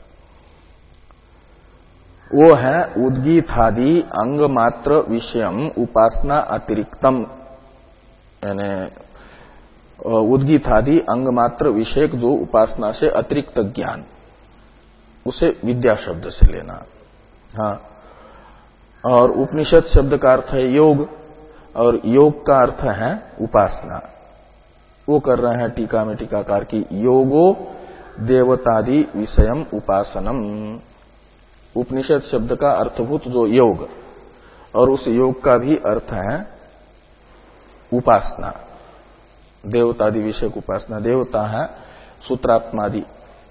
वो है उद्गीतादि अंग मात्र विषयम उपासना अतिरिक्तम, यानी उद्गीतादि अंग मात्र विषयक जो उपासना से अतिरिक्त ज्ञान, उसे विद्या शब्द से लेना। हाँ, और उपनिषद शब्द का अर्थ है योग, और योग का अर्थ है उपासना। वो कर रहे हैं टीका में टीकाकार की योगो देवतादि विषयम उपासनम। उपनिषद शब्द का अर्थभूत जो योग, और उस योग का भी अर्थ है उपासना, देवतादि विषयक उपासना, देवता है सूत्रात्मादि।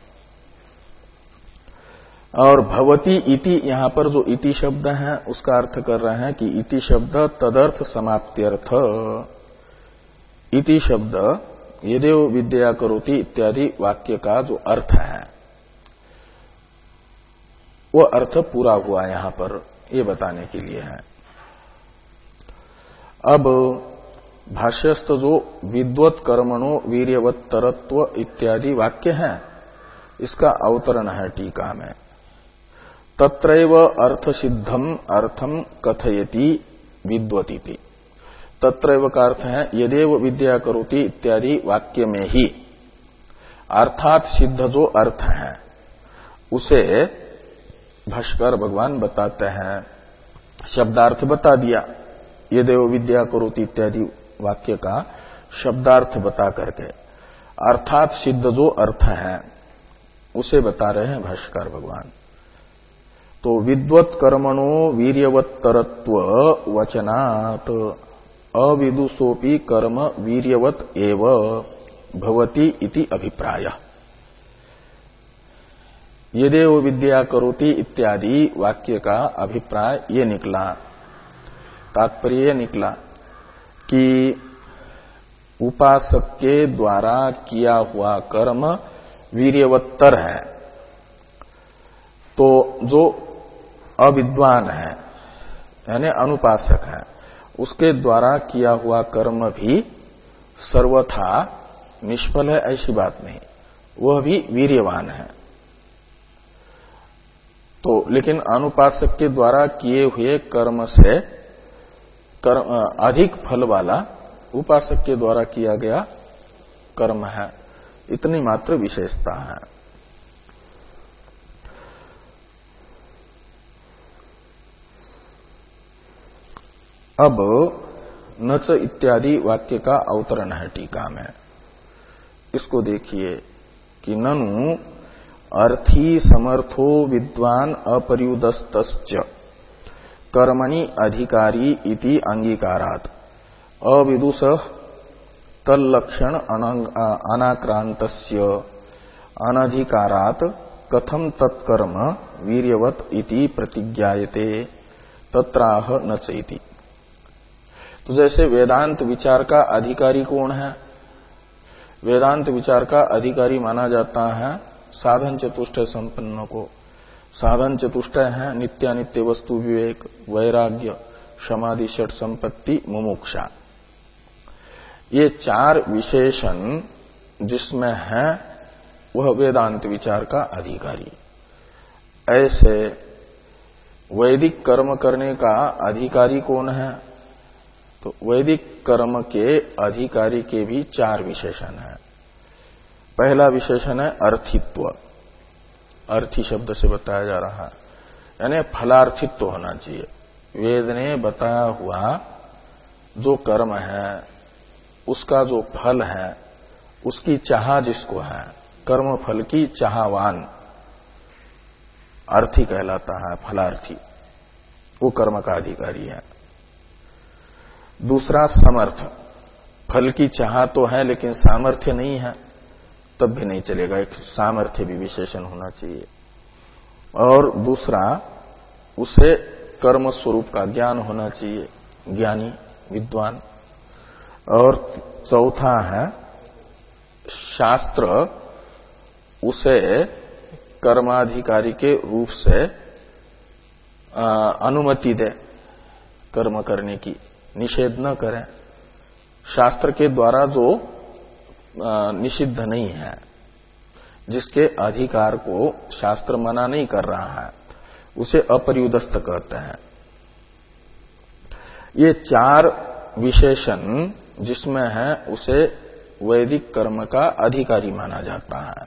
और भवती इति, यहां पर जो इति शब्द है उसका अर्थ कर रहे हैं कि इति शब्द तदर्थ समाप्त्यर्थ। इति शब्द यदेव विद्या करोति इत्यादि वाक्य का जो अर्थ है वो अर्थ पूरा हुआ यहां पर, ये बताने के लिए है। अब भाष्यस्थ जो विद्वत कर्मणो वीर्यवत्तरत्व इत्यादि वाक्य है, इसका अवतरण है टीका में। तत्रैव अर्थ सिद्धम अर्थम कथयति विद्वतीति। तत्रैव का अर्थ है यदेव विद्या करोति इत्यादि वाक्य में ही अर्थात सिद्ध जो अर्थ है उसे भाष्कर भगवान बताते हैं। शब्दार्थ बता दिया, यदेव विद्या करोति इत्यादि वाक्य का शब्दार्थ बता करके अर्थात सिद्ध जो अर्थ है उसे बता रहे हैं भाष्कर भगवान। तो विद्वत कर्मणो वीर्यवत्तरत्व वचनात् अविदुषोपि कर्म वीर्यवत एव भवति इति अभिप्राय। यदेव विद्या करोति इत्यादि वाक्य का अभिप्राय ये निकला, तात्पर्य निकला कि उपासक के द्वारा किया हुआ कर्म वीर्यवत्तर है, तो जो अविद्वान है यानी अनुपासक है उसके द्वारा किया हुआ कर्म भी सर्वथा निष्फल है ऐसी बात नहीं, वह भी वीर्यवान है। तो लेकिन अनुपासक के द्वारा किए हुए कर्म से कर्म अधिक फल वाला उपासक के द्वारा किया गया कर्म है, इतनी मात्र विशेषता है। अब नच इत्यादि वाक्य का अवतरण है टीका में। इसको देखिए कि ननु अर्थी समर्थो विद्वान अपर्युदस्तश्च कर्मणि अधिकारी इति अंगीकारात् अविदुषः तल्लक्षण अनाक्रांतस्य अनधिकारात् कथम तत्कर्म वीर्यवत इति प्रतिज्ञायते तत्राह नच इति। तो जैसे वेदांत विचार का अधिकारी कौन है? वेदांत विचार का अधिकारी माना जाता है साधन चतुष्टय संपन्न को। साधन चतुष्टय है नित्यानित्य वस्तु विवेक, वैराग्य, समाधि, षट संपत्ति, मुमुक्षा। ये चार विशेषण जिसमें है वह वेदांत विचार का अधिकारी। ऐसे वैदिक कर्म करने का अधिकारी कौन है? तो वैदिक कर्म के अधिकारी के भी चार विशेषण हैं। पहला विशेषण है अर्थित्व। अर्थी शब्द से बताया जा रहा है यानी फलार्थित्व होना चाहिए। वेद ने बताया हुआ जो कर्म है उसका जो फल है उसकी चाह जिसको है, कर्म फल की चाहवान अर्थी कहलाता है, फलार्थी, वो कर्म का अधिकारी है। दूसरा समर्थ, फल की चाह तो है लेकिन सामर्थ्य नहीं है तब भी नहीं चलेगा, एक सामर्थ्य भी विशेषण होना चाहिए। और दूसरा उसे कर्म स्वरूप का ज्ञान होना चाहिए, ज्ञानी, विद्वान। और चौथा है शास्त्र उसे कर्माधिकारी के रूप से अनुमति दे कर्म करने की, निषेध न करें। शास्त्र के द्वारा जो निषिद्ध नहीं है, जिसके अधिकार को शास्त्र मना नहीं कर रहा है, उसे अपर्युदस्त कहते हैं। ये चार विशेषण जिसमें है उसे वैदिक कर्म का अधिकारी माना जाता है।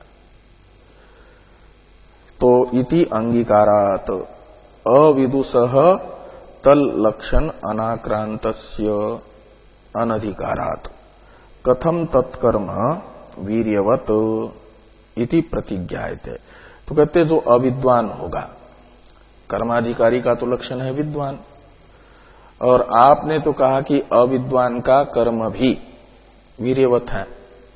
तो इति अंगीकारात् अविदुषः तल्लक्षण अनाक्रांतस्य अनधिकारात् कथम तत्कर्म वीर्यवत इति प्रतिज्ञायते। तो कहते जो अविद्वान होगा, कर्माधिकारी का तो लक्षण है विद्वान, और आपने तो कहा कि अविद्वान का कर्म भी वीर्यवत है।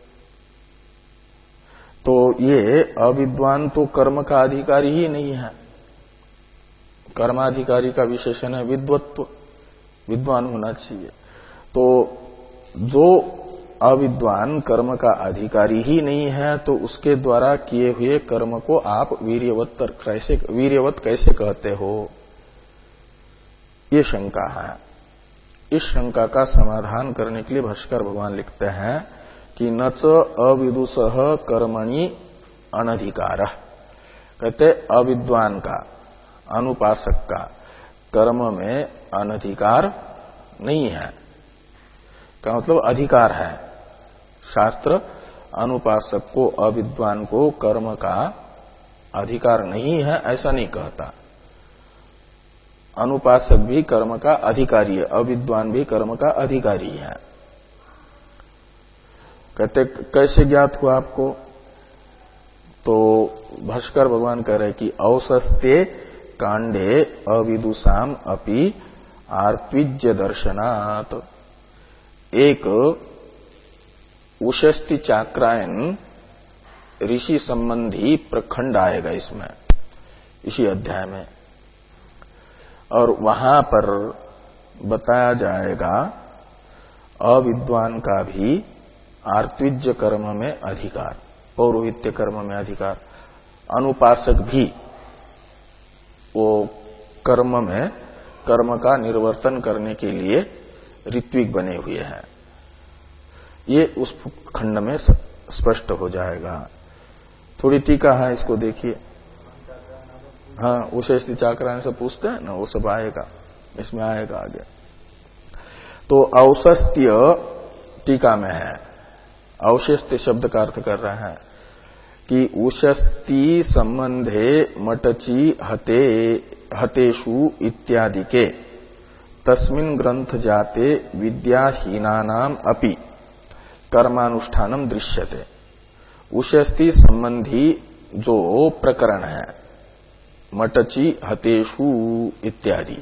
तो ये अविद्वान तो कर्म का अधिकारी ही नहीं है। कर्माधिकारी का विशेषण है विद्वत्व, विद्वान होना चाहिए। तो जो अविद्वान कर्म का अधिकारी ही नहीं है तो उसके द्वारा किए हुए कर्म को आप वीर्यवत कैसे वीर्यवत कैसे कहते हो, ये शंका है। इस शंका का समाधान करने के लिए भाष्कर भगवान लिखते हैं कि न च अविदुषः कर्मणि अनधिकारः, कहते अविद्वान का, अनुपासक का कर्म में अनधिकार नहीं है। का मतलब अधिकार है। शास्त्र अनुपासक को, अविद्वान को कर्म का अधिकार नहीं है ऐसा नहीं कहता। अनुपासक भी कर्म का अधिकारी है, अविद्वान भी कर्म का अधिकारी है। कहते कैसे ज्ञात हुआ आपको? तो भाष्कर भगवान कह रहे कि औसस्ते कांडे अविदुषाम अपि आर्त्विज्य दर्शनात्। एक उशस्ति चाक्रायन ऋषि संबंधी प्रखंड आएगा इसमें, इसी अध्याय में, और वहां पर बताया जाएगा अविद्वान का भी आर्त्विज्य कर्म में अधिकार, पौरोहित्य कर्म में अधिकार। अनुपासक भी वो कर्म में, कर्म का निर्वर्तन करने के लिए ऋत्विक बने हुए हैं। ये उस खंड में स्पष्ट हो जाएगा। थोड़ी टीका है, इसको देखिए। हाँ, उशेष चाक्रायन से पूछते हैं ना, वो सब आएगा, इसमें आएगा आगे। तो औसस्त्य टीका में है, अवशिष्ट शब्द का अर्थ कर रहे हैं कि उशस्ति संबंधे मटची हते हतेषु इत्यादि के तस्मिन् ग्रंथ जाते विद्याहीनानाम अपि कर्मानुष्ठानम दृश्यते। उशस्ति संबंधी जो प्रकरण है, मटची हतेषु इत्यादि,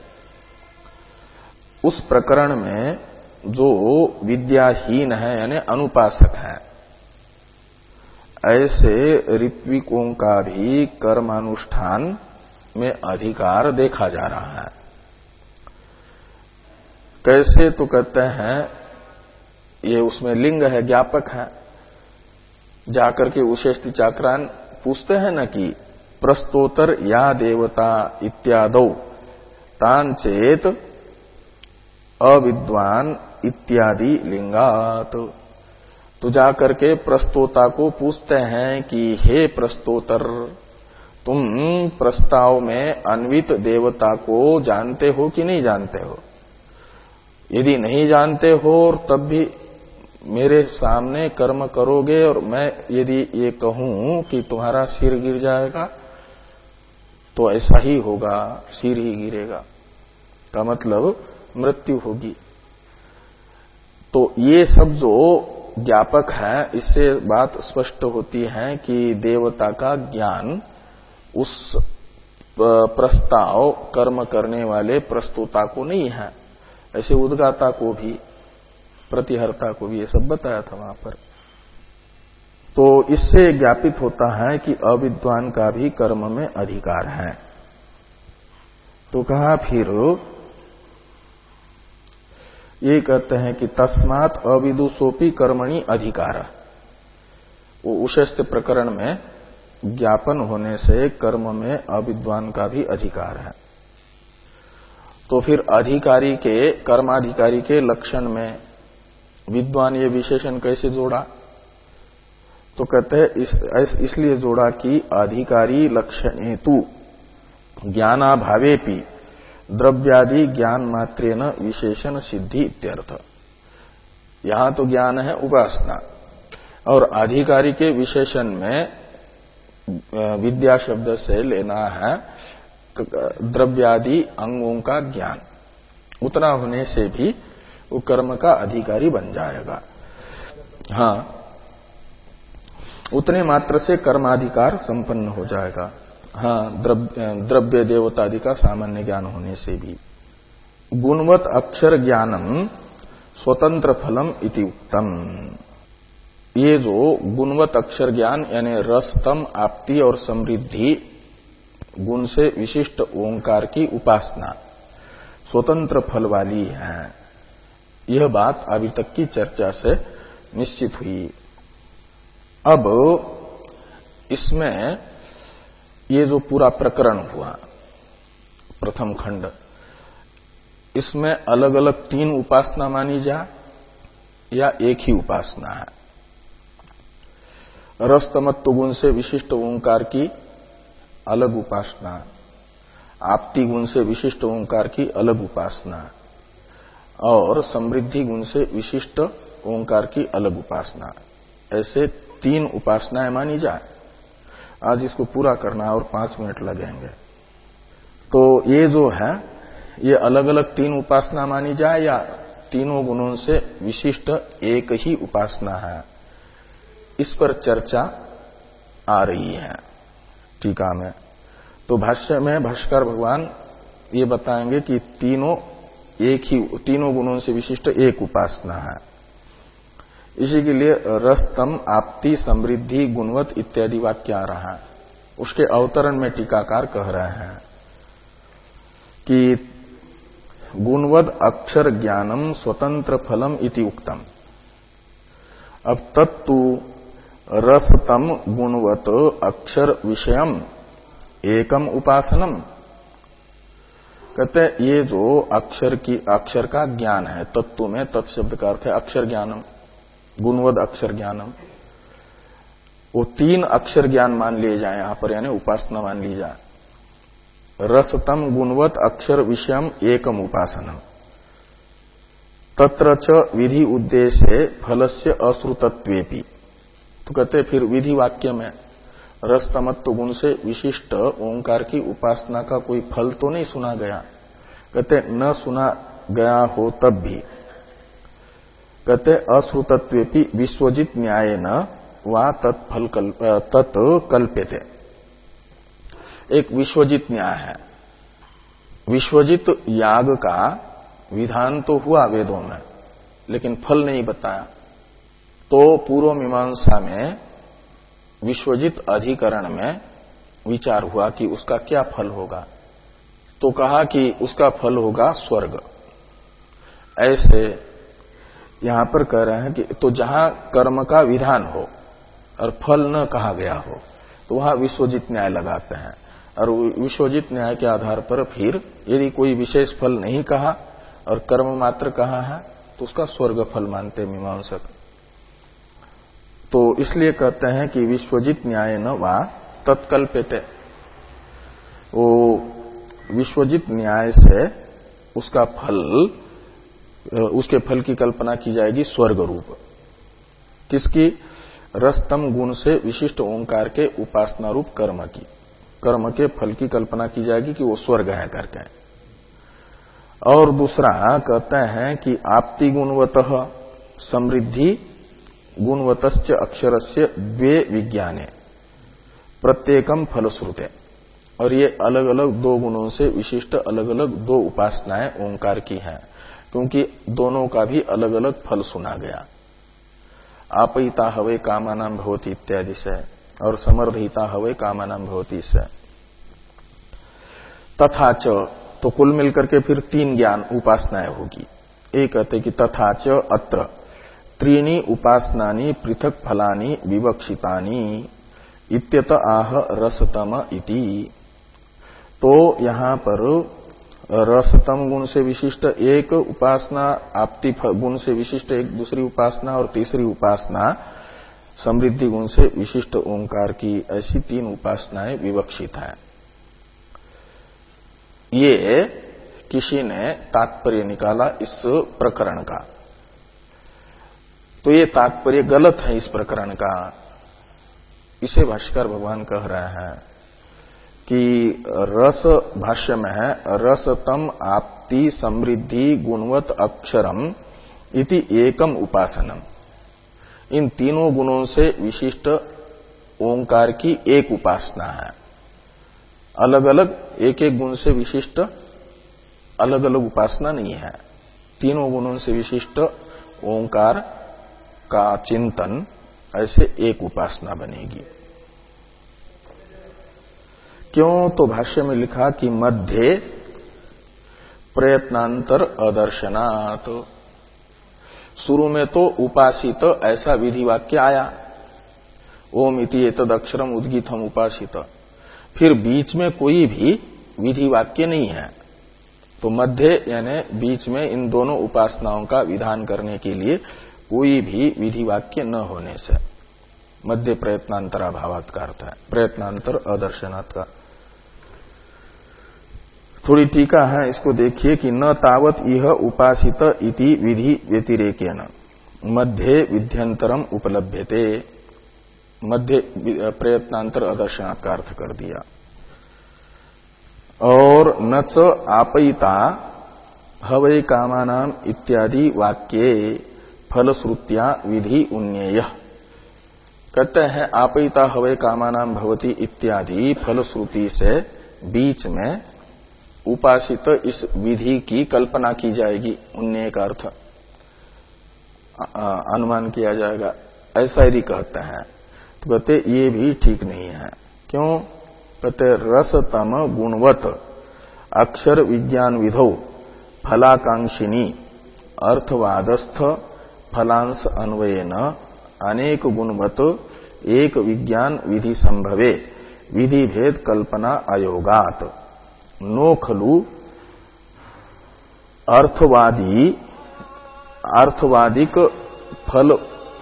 उस प्रकरण में जो विद्याहीन है यानी अनुपासक है, ऐसे ऋत्विकों का भी कर्मानुष्ठान में अधिकार देखा जा रहा है। कैसे? तो कहते हैं ये उसमें लिंग है, ज्ञापक है। जाकर के उशेष्टि चाक्रायन पूछते हैं न कि प्रस्तोतर या देवता इत्यादौ तान चेत अविद्वान इत्यादि लिंगात। तो जाकर के प्रस्तोता को पूछते हैं कि हे प्रस्तोतर, तुम प्रस्ताव में अन्वित देवता को जानते हो कि नहीं जानते हो? यदि नहीं जानते हो और तब भी मेरे सामने कर्म करोगे और मैं यदि ये कहूं कि तुम्हारा सिर गिर जाएगा तो ऐसा ही होगा, सिर ही गिरेगा, का मतलब मृत्यु होगी। तो ये सब जो ज्ञापक है, इससे बात स्पष्ट होती है कि देवता का ज्ञान उस प्रस्ताव कर्म करने वाले प्रस्तोता को नहीं है, ऐसे उद्गाता को भी, प्रतिहर्ता को भी, ये सब बताया था वहां पर। तो इससे ज्ञापित होता है कि अविद्वान का भी कर्म में अधिकार है। तो कहा फिर ये कहते हैं कि तस्मात् अविदुषोपि कर्मणि अधिकार। वो उशस्त प्रकरण में ज्ञापन होने से कर्म में अविद्वान का भी अधिकार है। तो फिर अधिकारी के, कर्माधिकारी के लक्षण में विद्वान ये विशेषण कैसे जोड़ा? तो कहते हैं इस, इसलिए जोड़ा कि अधिकारी लक्षण हेतु ज्ञानाभावेपि द्रव्यादि ज्ञान मात्रेन विशेषण सिद्धि इत्यर्थ। यहां तो ज्ञान है उपासना, और अधिकारी के विशेषण में विद्या शब्द से लेना है द्रव्यादि अंगों का ज्ञान। उतना होने से भी वो कर्म का अधिकारी बन जाएगा। हाँ, उतने मात्र से कर्माधिकार संपन्न हो जाएगा। हाँ, द्रव्य, द्रव्य देवतादि का सामान्य ज्ञान होने से भी। गुणवत अक्षर ज्ञानम स्वतंत्र फलम इति उक्तम। ये जो गुणवत अक्षर ज्ञान यानी रसतम आपत्ति और समृद्धि गुण से विशिष्ट ओंकार की उपासना स्वतंत्र फल वाली है, यह बात अभी तक की चर्चा से निश्चित हुई। अब इसमें ये जो पूरा प्रकरण हुआ प्रथम खंड, इसमें अलग अलग तीन उपासना मानी जा या एक ही उपासना है। रसतमत्व गुण से विशिष्ट ओंकार की अलग उपासना, आपत्ति गुण से विशिष्ट ओंकार की अलग उपासना और समृद्धि गुण से विशिष्ट ओंकार की अलग उपासना, ऐसे तीन उपासनाएं मानी जाए। आज इसको पूरा करना है और पांच मिनट लगेंगे। तो ये जो है ये अलग अलग तीन उपासना मानी जाए या तीनों गुणों से विशिष्ट एक ही उपासना है, इस पर चर्चा आ रही है टीका में। तो भाष्य में भाष्कर भगवान ये बताएंगे कि तीनों एक ही तीनों गुणों से विशिष्ट एक उपासना है। इसी के लिए रसतम आपत्ति समृद्धि गुणवत इत्यादि वाक्य आ रहा है। उसके अवतरण में टीकाकार कह रहे हैं कि गुणवद अक्षर ज्ञानम स्वतंत्र फलम इति उक्तम। अब तत्तु रसतम गुणवत अक्षर विषयम एकम उपासनम, कहते ये जो अक्षर की अक्षर का ज्ञान है, तत्व में तत्शब्द का अर्थ है अक्षर ज्ञानम, गुणवद अक्षर ज्ञानम, वो तीन अक्षर ज्ञान मान लिए जाए यहां पर, यानी उपासना मान ली जाए। रसतम गुणवत अक्षर विषयम एकम उपासनम तत्र च विधि उद्देश्य फलस्य अश्रुतत्वेपि। तो कहते फिर विधि वाक्य में रसतमत्व गुण से विशिष्ट ओंकार की उपासना का कोई फल तो नहीं सुना गया। कहते न सुना गया हो तब भी, कहते अश्रुतत्वेपि विश्वजित न्याय न वा तत्फल तत्कल्प्यते। एक विश्वजित न्याय है। विश्वजित याग का विधान तो हुआ वेदों में, लेकिन फल नहीं बताया। तो पूर्व मीमांसा में विश्वजित अधिकरण में विचार हुआ कि उसका क्या फल होगा। तो कहा कि उसका फल होगा स्वर्ग। ऐसे यहां पर कह रहे हैं कि तो जहां कर्म का विधान हो और फल न कहा गया हो तो वहां विश्वजित न्याय लगाते हैं। और विश्वजित न्याय के आधार पर फिर यदि कोई विशेष फल नहीं कहा और कर्म मात्र कहा है तो उसका स्वर्ग फल मानते मीमांसक। तो इसलिए कहते हैं कि विश्वजित न्याय न वा तत्कल्प्यते, वो विश्वजित न्याय से उसका फल, उसके फल की कल्पना की जाएगी स्वर्ग रूप। किसकी? रसतम गुण से विशिष्ट ओंकार के उपासना रूप कर्म की, कर्म के फल की कल्पना की जाएगी कि वो स्वर्ग है करके। और दूसरा कहते हैं कि आपत्ति गुणवतः समृद्धि गुणवतश्च अक्षरस्य द्वे विज्ञाने प्रत्येकम फलश्रुते। और ये अलग अलग दो गुणों से विशिष्ट अलग अलग दो उपासनाएं ओंकार की हैं, क्योंकि दोनों का भी अलग अलग फल सुना गया। आपयिता हवे कामानां भवति इत्यादि से और समर्थिता हवे कामानां भवति से। तथा च, तो कुल मिलकर के फिर तीन ज्ञान उपासनाएं होगी। एक कहते कि तथा च अत्र त्रीणि उपासनानि पृथक फलानि विवक्षितानि इत्यत आह रसतम इति। तो यहां पर रसतम गुण से विशिष्ट एक उपासना, आपत्ति गुण से विशिष्ट एक दूसरी उपासना और तीसरी उपासना समृद्धि गुण से विशिष्ट ओंकार की, ऐसी तीन उपासनाएं विवक्षित हैं। ये किसी ने तात्पर्य निकाला इस प्रकरण का, तो ये तात्पर्य गलत है इस प्रकरण का। इसे भाष्यकार भगवान कह रहे हैं कि रस, भाष्य में है रसतम आपत्ति समृद्धि गुणवत अक्षरम इति एकम उपासनम। इन तीनों गुणों से विशिष्ट ओंकार की एक उपासना है। अलग अलग एक एक गुण से विशिष्ट अलग अलग उपासना नहीं है। तीनों गुणों से विशिष्ट ओंकार का चिंतन ऐसे एक उपासना बनेगी। क्यों? तो भाष्य में लिखा कि मध्य प्रयत्नांतर अदर्शनात्। शुरू में तो उपासित ऐसा विधि वाक्य आया, ओम इति एतद् अक्षरम उद्गीतम उपासित। फिर बीच में कोई भी विधि वाक्य नहीं है, तो मध्य यानी बीच में इन दोनों उपासनाओं का विधान करने के लिए कोई भी विधि वाक्य न होने से मध्य प्रयत्नांतराभावात् का अर्थ है, प्रयत्नांतर अदर्शनात् का। थोड़ी टीका है, इसको देखिए कि न तावत यह उपासित इति विधि व्यतिरेकेन मध्य विध्यंतरम उपलभ्यते। मध्य प्रयत्नांतर अदर्शनात् का अर्थ कर दिया। और न च आपयिता हवै कामानाम इत्यादि वाक्ये फलश्रुत्या विधि उन्येय। कहते हैं आपयिता हवै कामानाम भवति इत्यादि फलश्रुति से बीच में उपासित इस विधि की कल्पना की जाएगी, उन्नय का अर्थ अनुमान किया जाएगा, ऐसा यदि कहते हैं तो कहते ये भी ठीक नहीं है। क्यों? कहते रसतम गुणवत अक्षर विज्ञान विधौ फलाकांक्षिनी अर्थवादस्थ फलांश अन्वयेन अनेक गुणवत एक विज्ञान विधि संभवे विधि भेद कल्पना अयोगात नो खलु अर्थवादी अर्थवादिक फल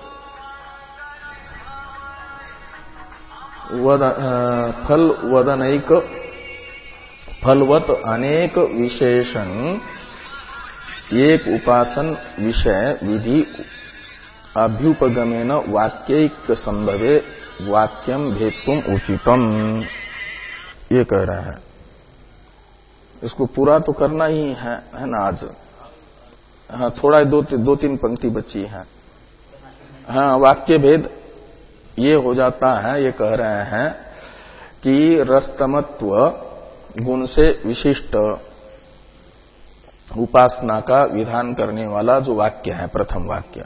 वद, फल वदनैक फलवत अनेक विशेषण एक उपासन विषय विधि अभ्युपगमेन वाक्यैक संभवे वाक्यम भेत्तुम उचितम, ये कह रहे हैं। इसको पूरा तो करना ही है, है ना आज। हाँ, थोड़ा दो, दो तीन पंक्ति बची है। हाँ, वाक्य भेद ये हो जाता है, ये कह रहे हैं कि रसतमत्व गुण से विशिष्ट उपासना का विधान करने वाला जो वाक्य है, प्रथम वाक्य,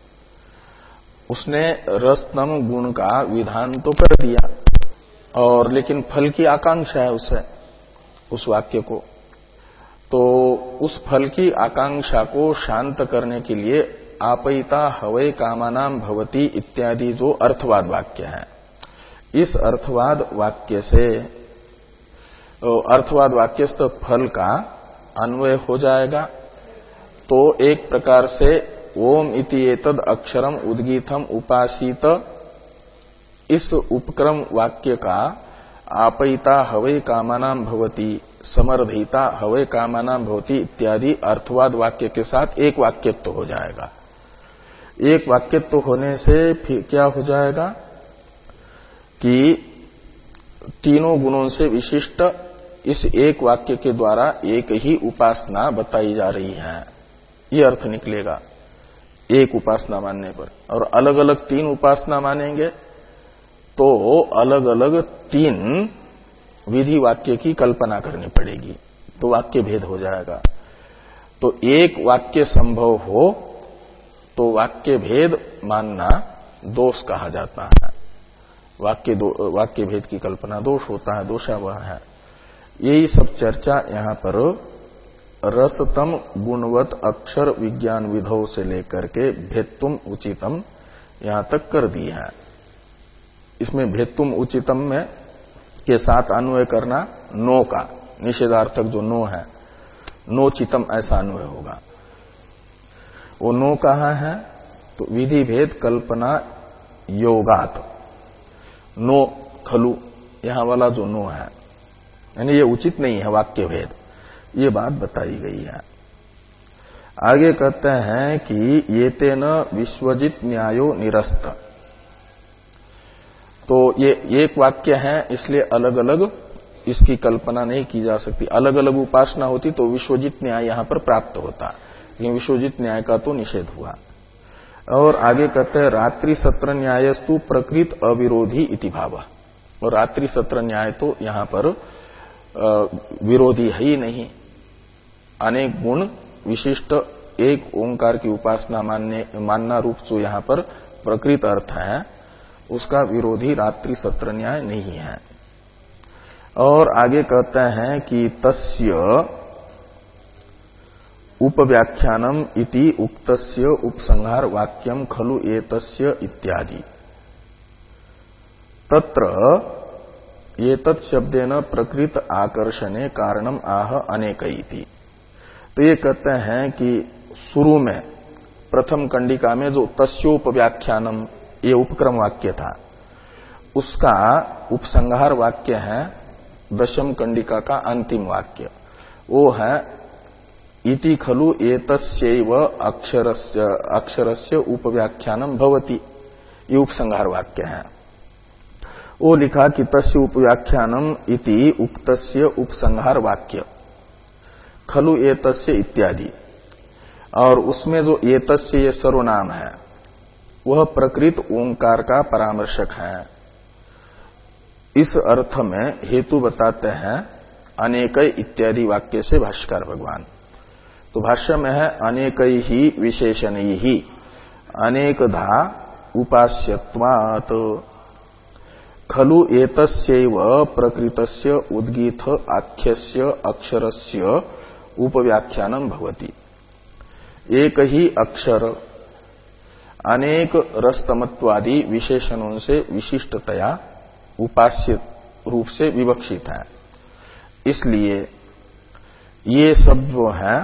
उसने रसतम गुण का विधान तो कर दिया, और लेकिन फल की आकांक्षा है उससे, उस वाक्य को। तो उस फल की आकांक्षा को शांत करने के लिए आपयिता हवै कामानाम भवति इत्यादि जो अर्थवाद वाक्य है, इस अर्थवाद वाक्य से अर्थवाद वाक्यस्थ फल का अन्वय हो जाएगा। तो एक प्रकार से ओम इति एतद् अक्षरम उद्गीतम उपासित इस उपक्रम वाक्य का आपयिता हवै कामानाम भवति समर्धिता हवै कामानाम भवति इत्यादि अर्थवाद वाक्य के साथ एक वाक्यत्व हो जाएगा। एक वाक्यत्व होने से फिर क्या हो जाएगा कि तीनों गुणों से विशिष्ट इस एक वाक्य के द्वारा एक ही उपासना बताई जा रही है, ये अर्थ निकलेगा एक उपासना मानने पर। और अलग अलग तीन उपासना मानेंगे तो अलग अलग तीन विधि वाक्य की कल्पना करनी पड़ेगी, तो वाक्य भेद हो जाएगा। तो एक वाक्य संभव हो तो वाक्य भेद मानना दोष कहा जाता है। वाक्य दो, वाक्य भेद की कल्पना दोष होता है, दोषावह है। यही सब चर्चा यहां पर रसतम गुणवत अक्षर विज्ञान विधौ से लेकर के भेत्तुम उचितम यहां तक कर दी है। इसमें भेत्तुम उचितम में के साथ अन्वय करना नो का, निषेधार्थक जो नो है, नोचितम ऐसा अन्वय होगा। वो नो कहाँ है? तो विधि भेद कल्पना योगात, नो खलु यहां वाला जो नो है, यानी ये उचित नहीं है वाक्य भेद, ये बात बताई गई है। आगे कहते हैं कि ये तेन विश्वजित न्यायो निरस्त। तो ये एक वाक्य है, इसलिए अलग अलग इसकी कल्पना नहीं की जा सकती। अलग अलग उपासना होती तो विश्वजित न्याय यहां पर प्राप्त होता, लेकिन विश्वजित न्याय का तो निषेध हुआ। और आगे कहते हैं रात्रि सत्र न्यायस्तु प्रकृत अविरोधी इति भाव। और रात्रि सत्र न्याय तो यहां पर विरोधी है ही नहीं। अनेक गुण विशिष्ट एक ओंकार की उपासना मानने मानना रूप जो यहां पर प्रकृत अर्थ है, उसका विरोधी रात्रि सत्र न्याय नहीं है। और आगे कहते हैं कि तस्य उपव्याख्यानम इति उक्तस्य उपसंहार वाक्यम खलु एतस्य इत्यादि तत्र एतत् शब्देन प्रकृत आकर्षणे कारणम आह अनेकैति। तो ये कहते हैं कि शुरू में प्रथम कंडिका में जो तस्योपव्याख्यानम ये उपक्रम वाक्य था, उसका उपसंहार वाक्य है दशम कंडिका का अंतिम वाक्य, वो है इति खलु एतस्यैव अक्षरस्य अक्षरस्य उपव्याख्यानम भवति। ये उपसंहार वाक्य है। वो लिखा कि तस्य उपव्याख्यानम इति उक्तस्य उपसंहार वाक्य खलु एतस्य इत्यादि, और उसमें जो एतस्य ये सर्वनाम है वह प्रकृत ओंकार का परामर्शक है। इस अर्थ में हेतु बताते हैं अनेक इत्यादि वाक्य से भाष्यकार भगवान। तो भाष्य में है अनेक ही विशेषण ही अनेकधा उपास्यत्वात् खलु एतस्यैव प्रकृतस्य उद्गीत आख्यस्य अक्षरस्य उपव्याख्यानम भवति। एक ही अक्षर अनेक रसतमत्वादि विशेषणों से विशिष्टतया उपास्य रूप से विवक्षित है। इसलिए ये सब जो है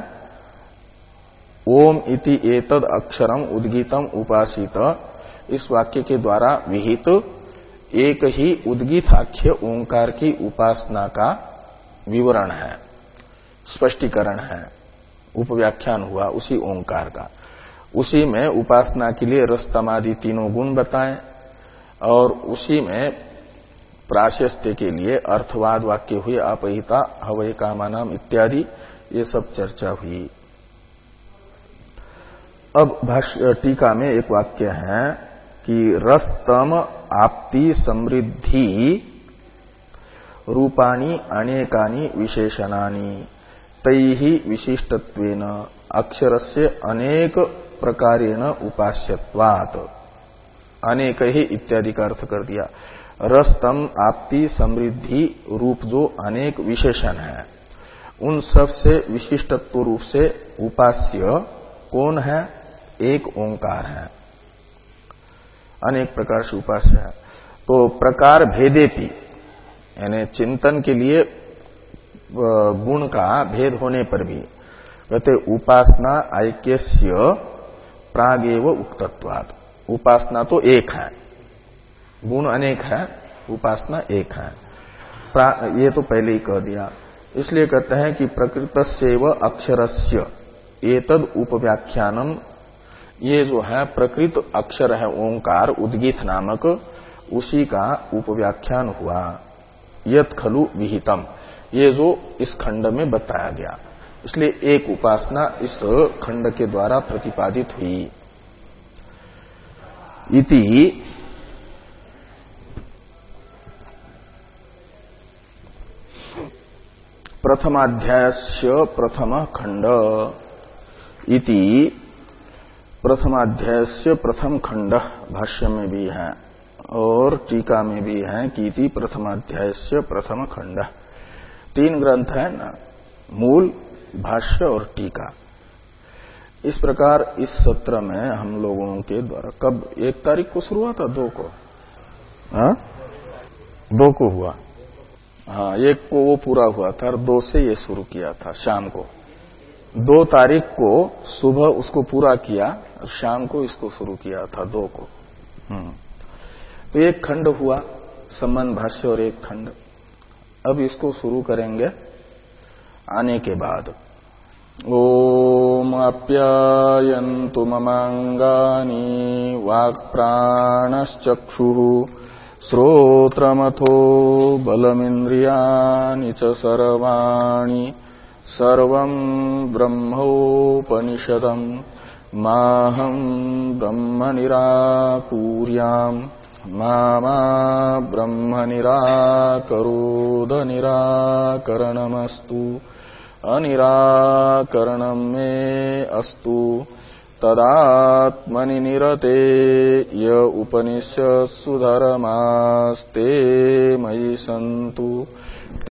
ओम इति एतद अक्षरम उद्गीतम उपासित, इस वाक्य के द्वारा विहित एक ही उद्गीताख्य ओंकार की उपासना का विवरण है, स्पष्टीकरण है, उपव्याख्यान हुआ उसी ओंकार का। उसी में उपासना के लिए रसतमादि तीनों गुण बताएं और उसी में प्राशस्त्य के लिए अर्थवाद वाक्य हुए अपहिता हवै कामानाम इत्यादि, ये सब चर्चा हुई। अब भाष्य टीका में एक वाक्य है कि रसतम आप्ति समृद्धि रूपाणी अनेकानि विशेषणानि तैहि विशिष्टत्वेन अक्षरस्य अनेक प्रकारेण उपास्यत्वात्। अनेक ही इत्यादि का अर्थ कर दिया। रसतम आप्ति समृद्धि रूप जो अनेक विशेषण है, उन सब से विशिष्टत्व रूप से उपास्य कौन है? एक ओंकार है, अनेक प्रकार से उपास्य है। तो प्रकार भेदेपि, यानी चिंतन के लिए गुण का भेद होने पर भी कहते उपासना ऐक्यस्य प्रागेव उक्तत्वात्। उपासना तो एक है, गुण अनेक है, उपासना एक है, ये तो पहले ही कह दिया। इसलिए कहते हैं कि प्रकृतस्यैव अक्षरस्य एतद उपव्याख्यानम, ये जो है प्रकृत अक्षर है ओंकार उद्गीत नामक, उसी का उपव्याख्यान हुआ। यत् खलु विहितम, ये जो इस खंड में बताया गया, इसलिए एक उपासना इस खंड के द्वारा प्रतिपादित हुई। इति प्रथमाध्यायस्य प्रथम खंड, इति प्रथमाध्यायस्य प्रथम खंड भाष्य में भी है और टीका में भी है कि इति प्रथमाध्यायस्य प्रथम खंड। तीन ग्रंथ है ना, मूल, भाष्य और टीका। इस प्रकार इस सत्र में हम लोगों के द्वारा कब एक तारीख को शुरू हुआ था? दो को हाँ? दो को हुआ, हाँ एक को वो पूरा हुआ था और दो से ये शुरू किया था शाम को। दो तारीख को सुबह उसको पूरा किया और शाम को इसको शुरू किया था दो को। हम्म तो एक खंड हुआ संबंध भाष्य और एक खंड। अब इसको शुरू करेंगे आने के बाद। ओम आप्यायन्तु ममांगानि वाक्प्राणश्चक्षुः श्रोत्रमथो बलमिन्द्रियाणि च सर्वाणि सर्वं ब्रह्मोपनिषदम् माहं ब्रह्म निराकुर्याम् मा मा ब्रह्म निराकरोद निराकरणमस्तु अनिराकरणं मे अस्तु तदात्मनि निरते य उपनिषत्सु धर्मास्ते मयि सन्तु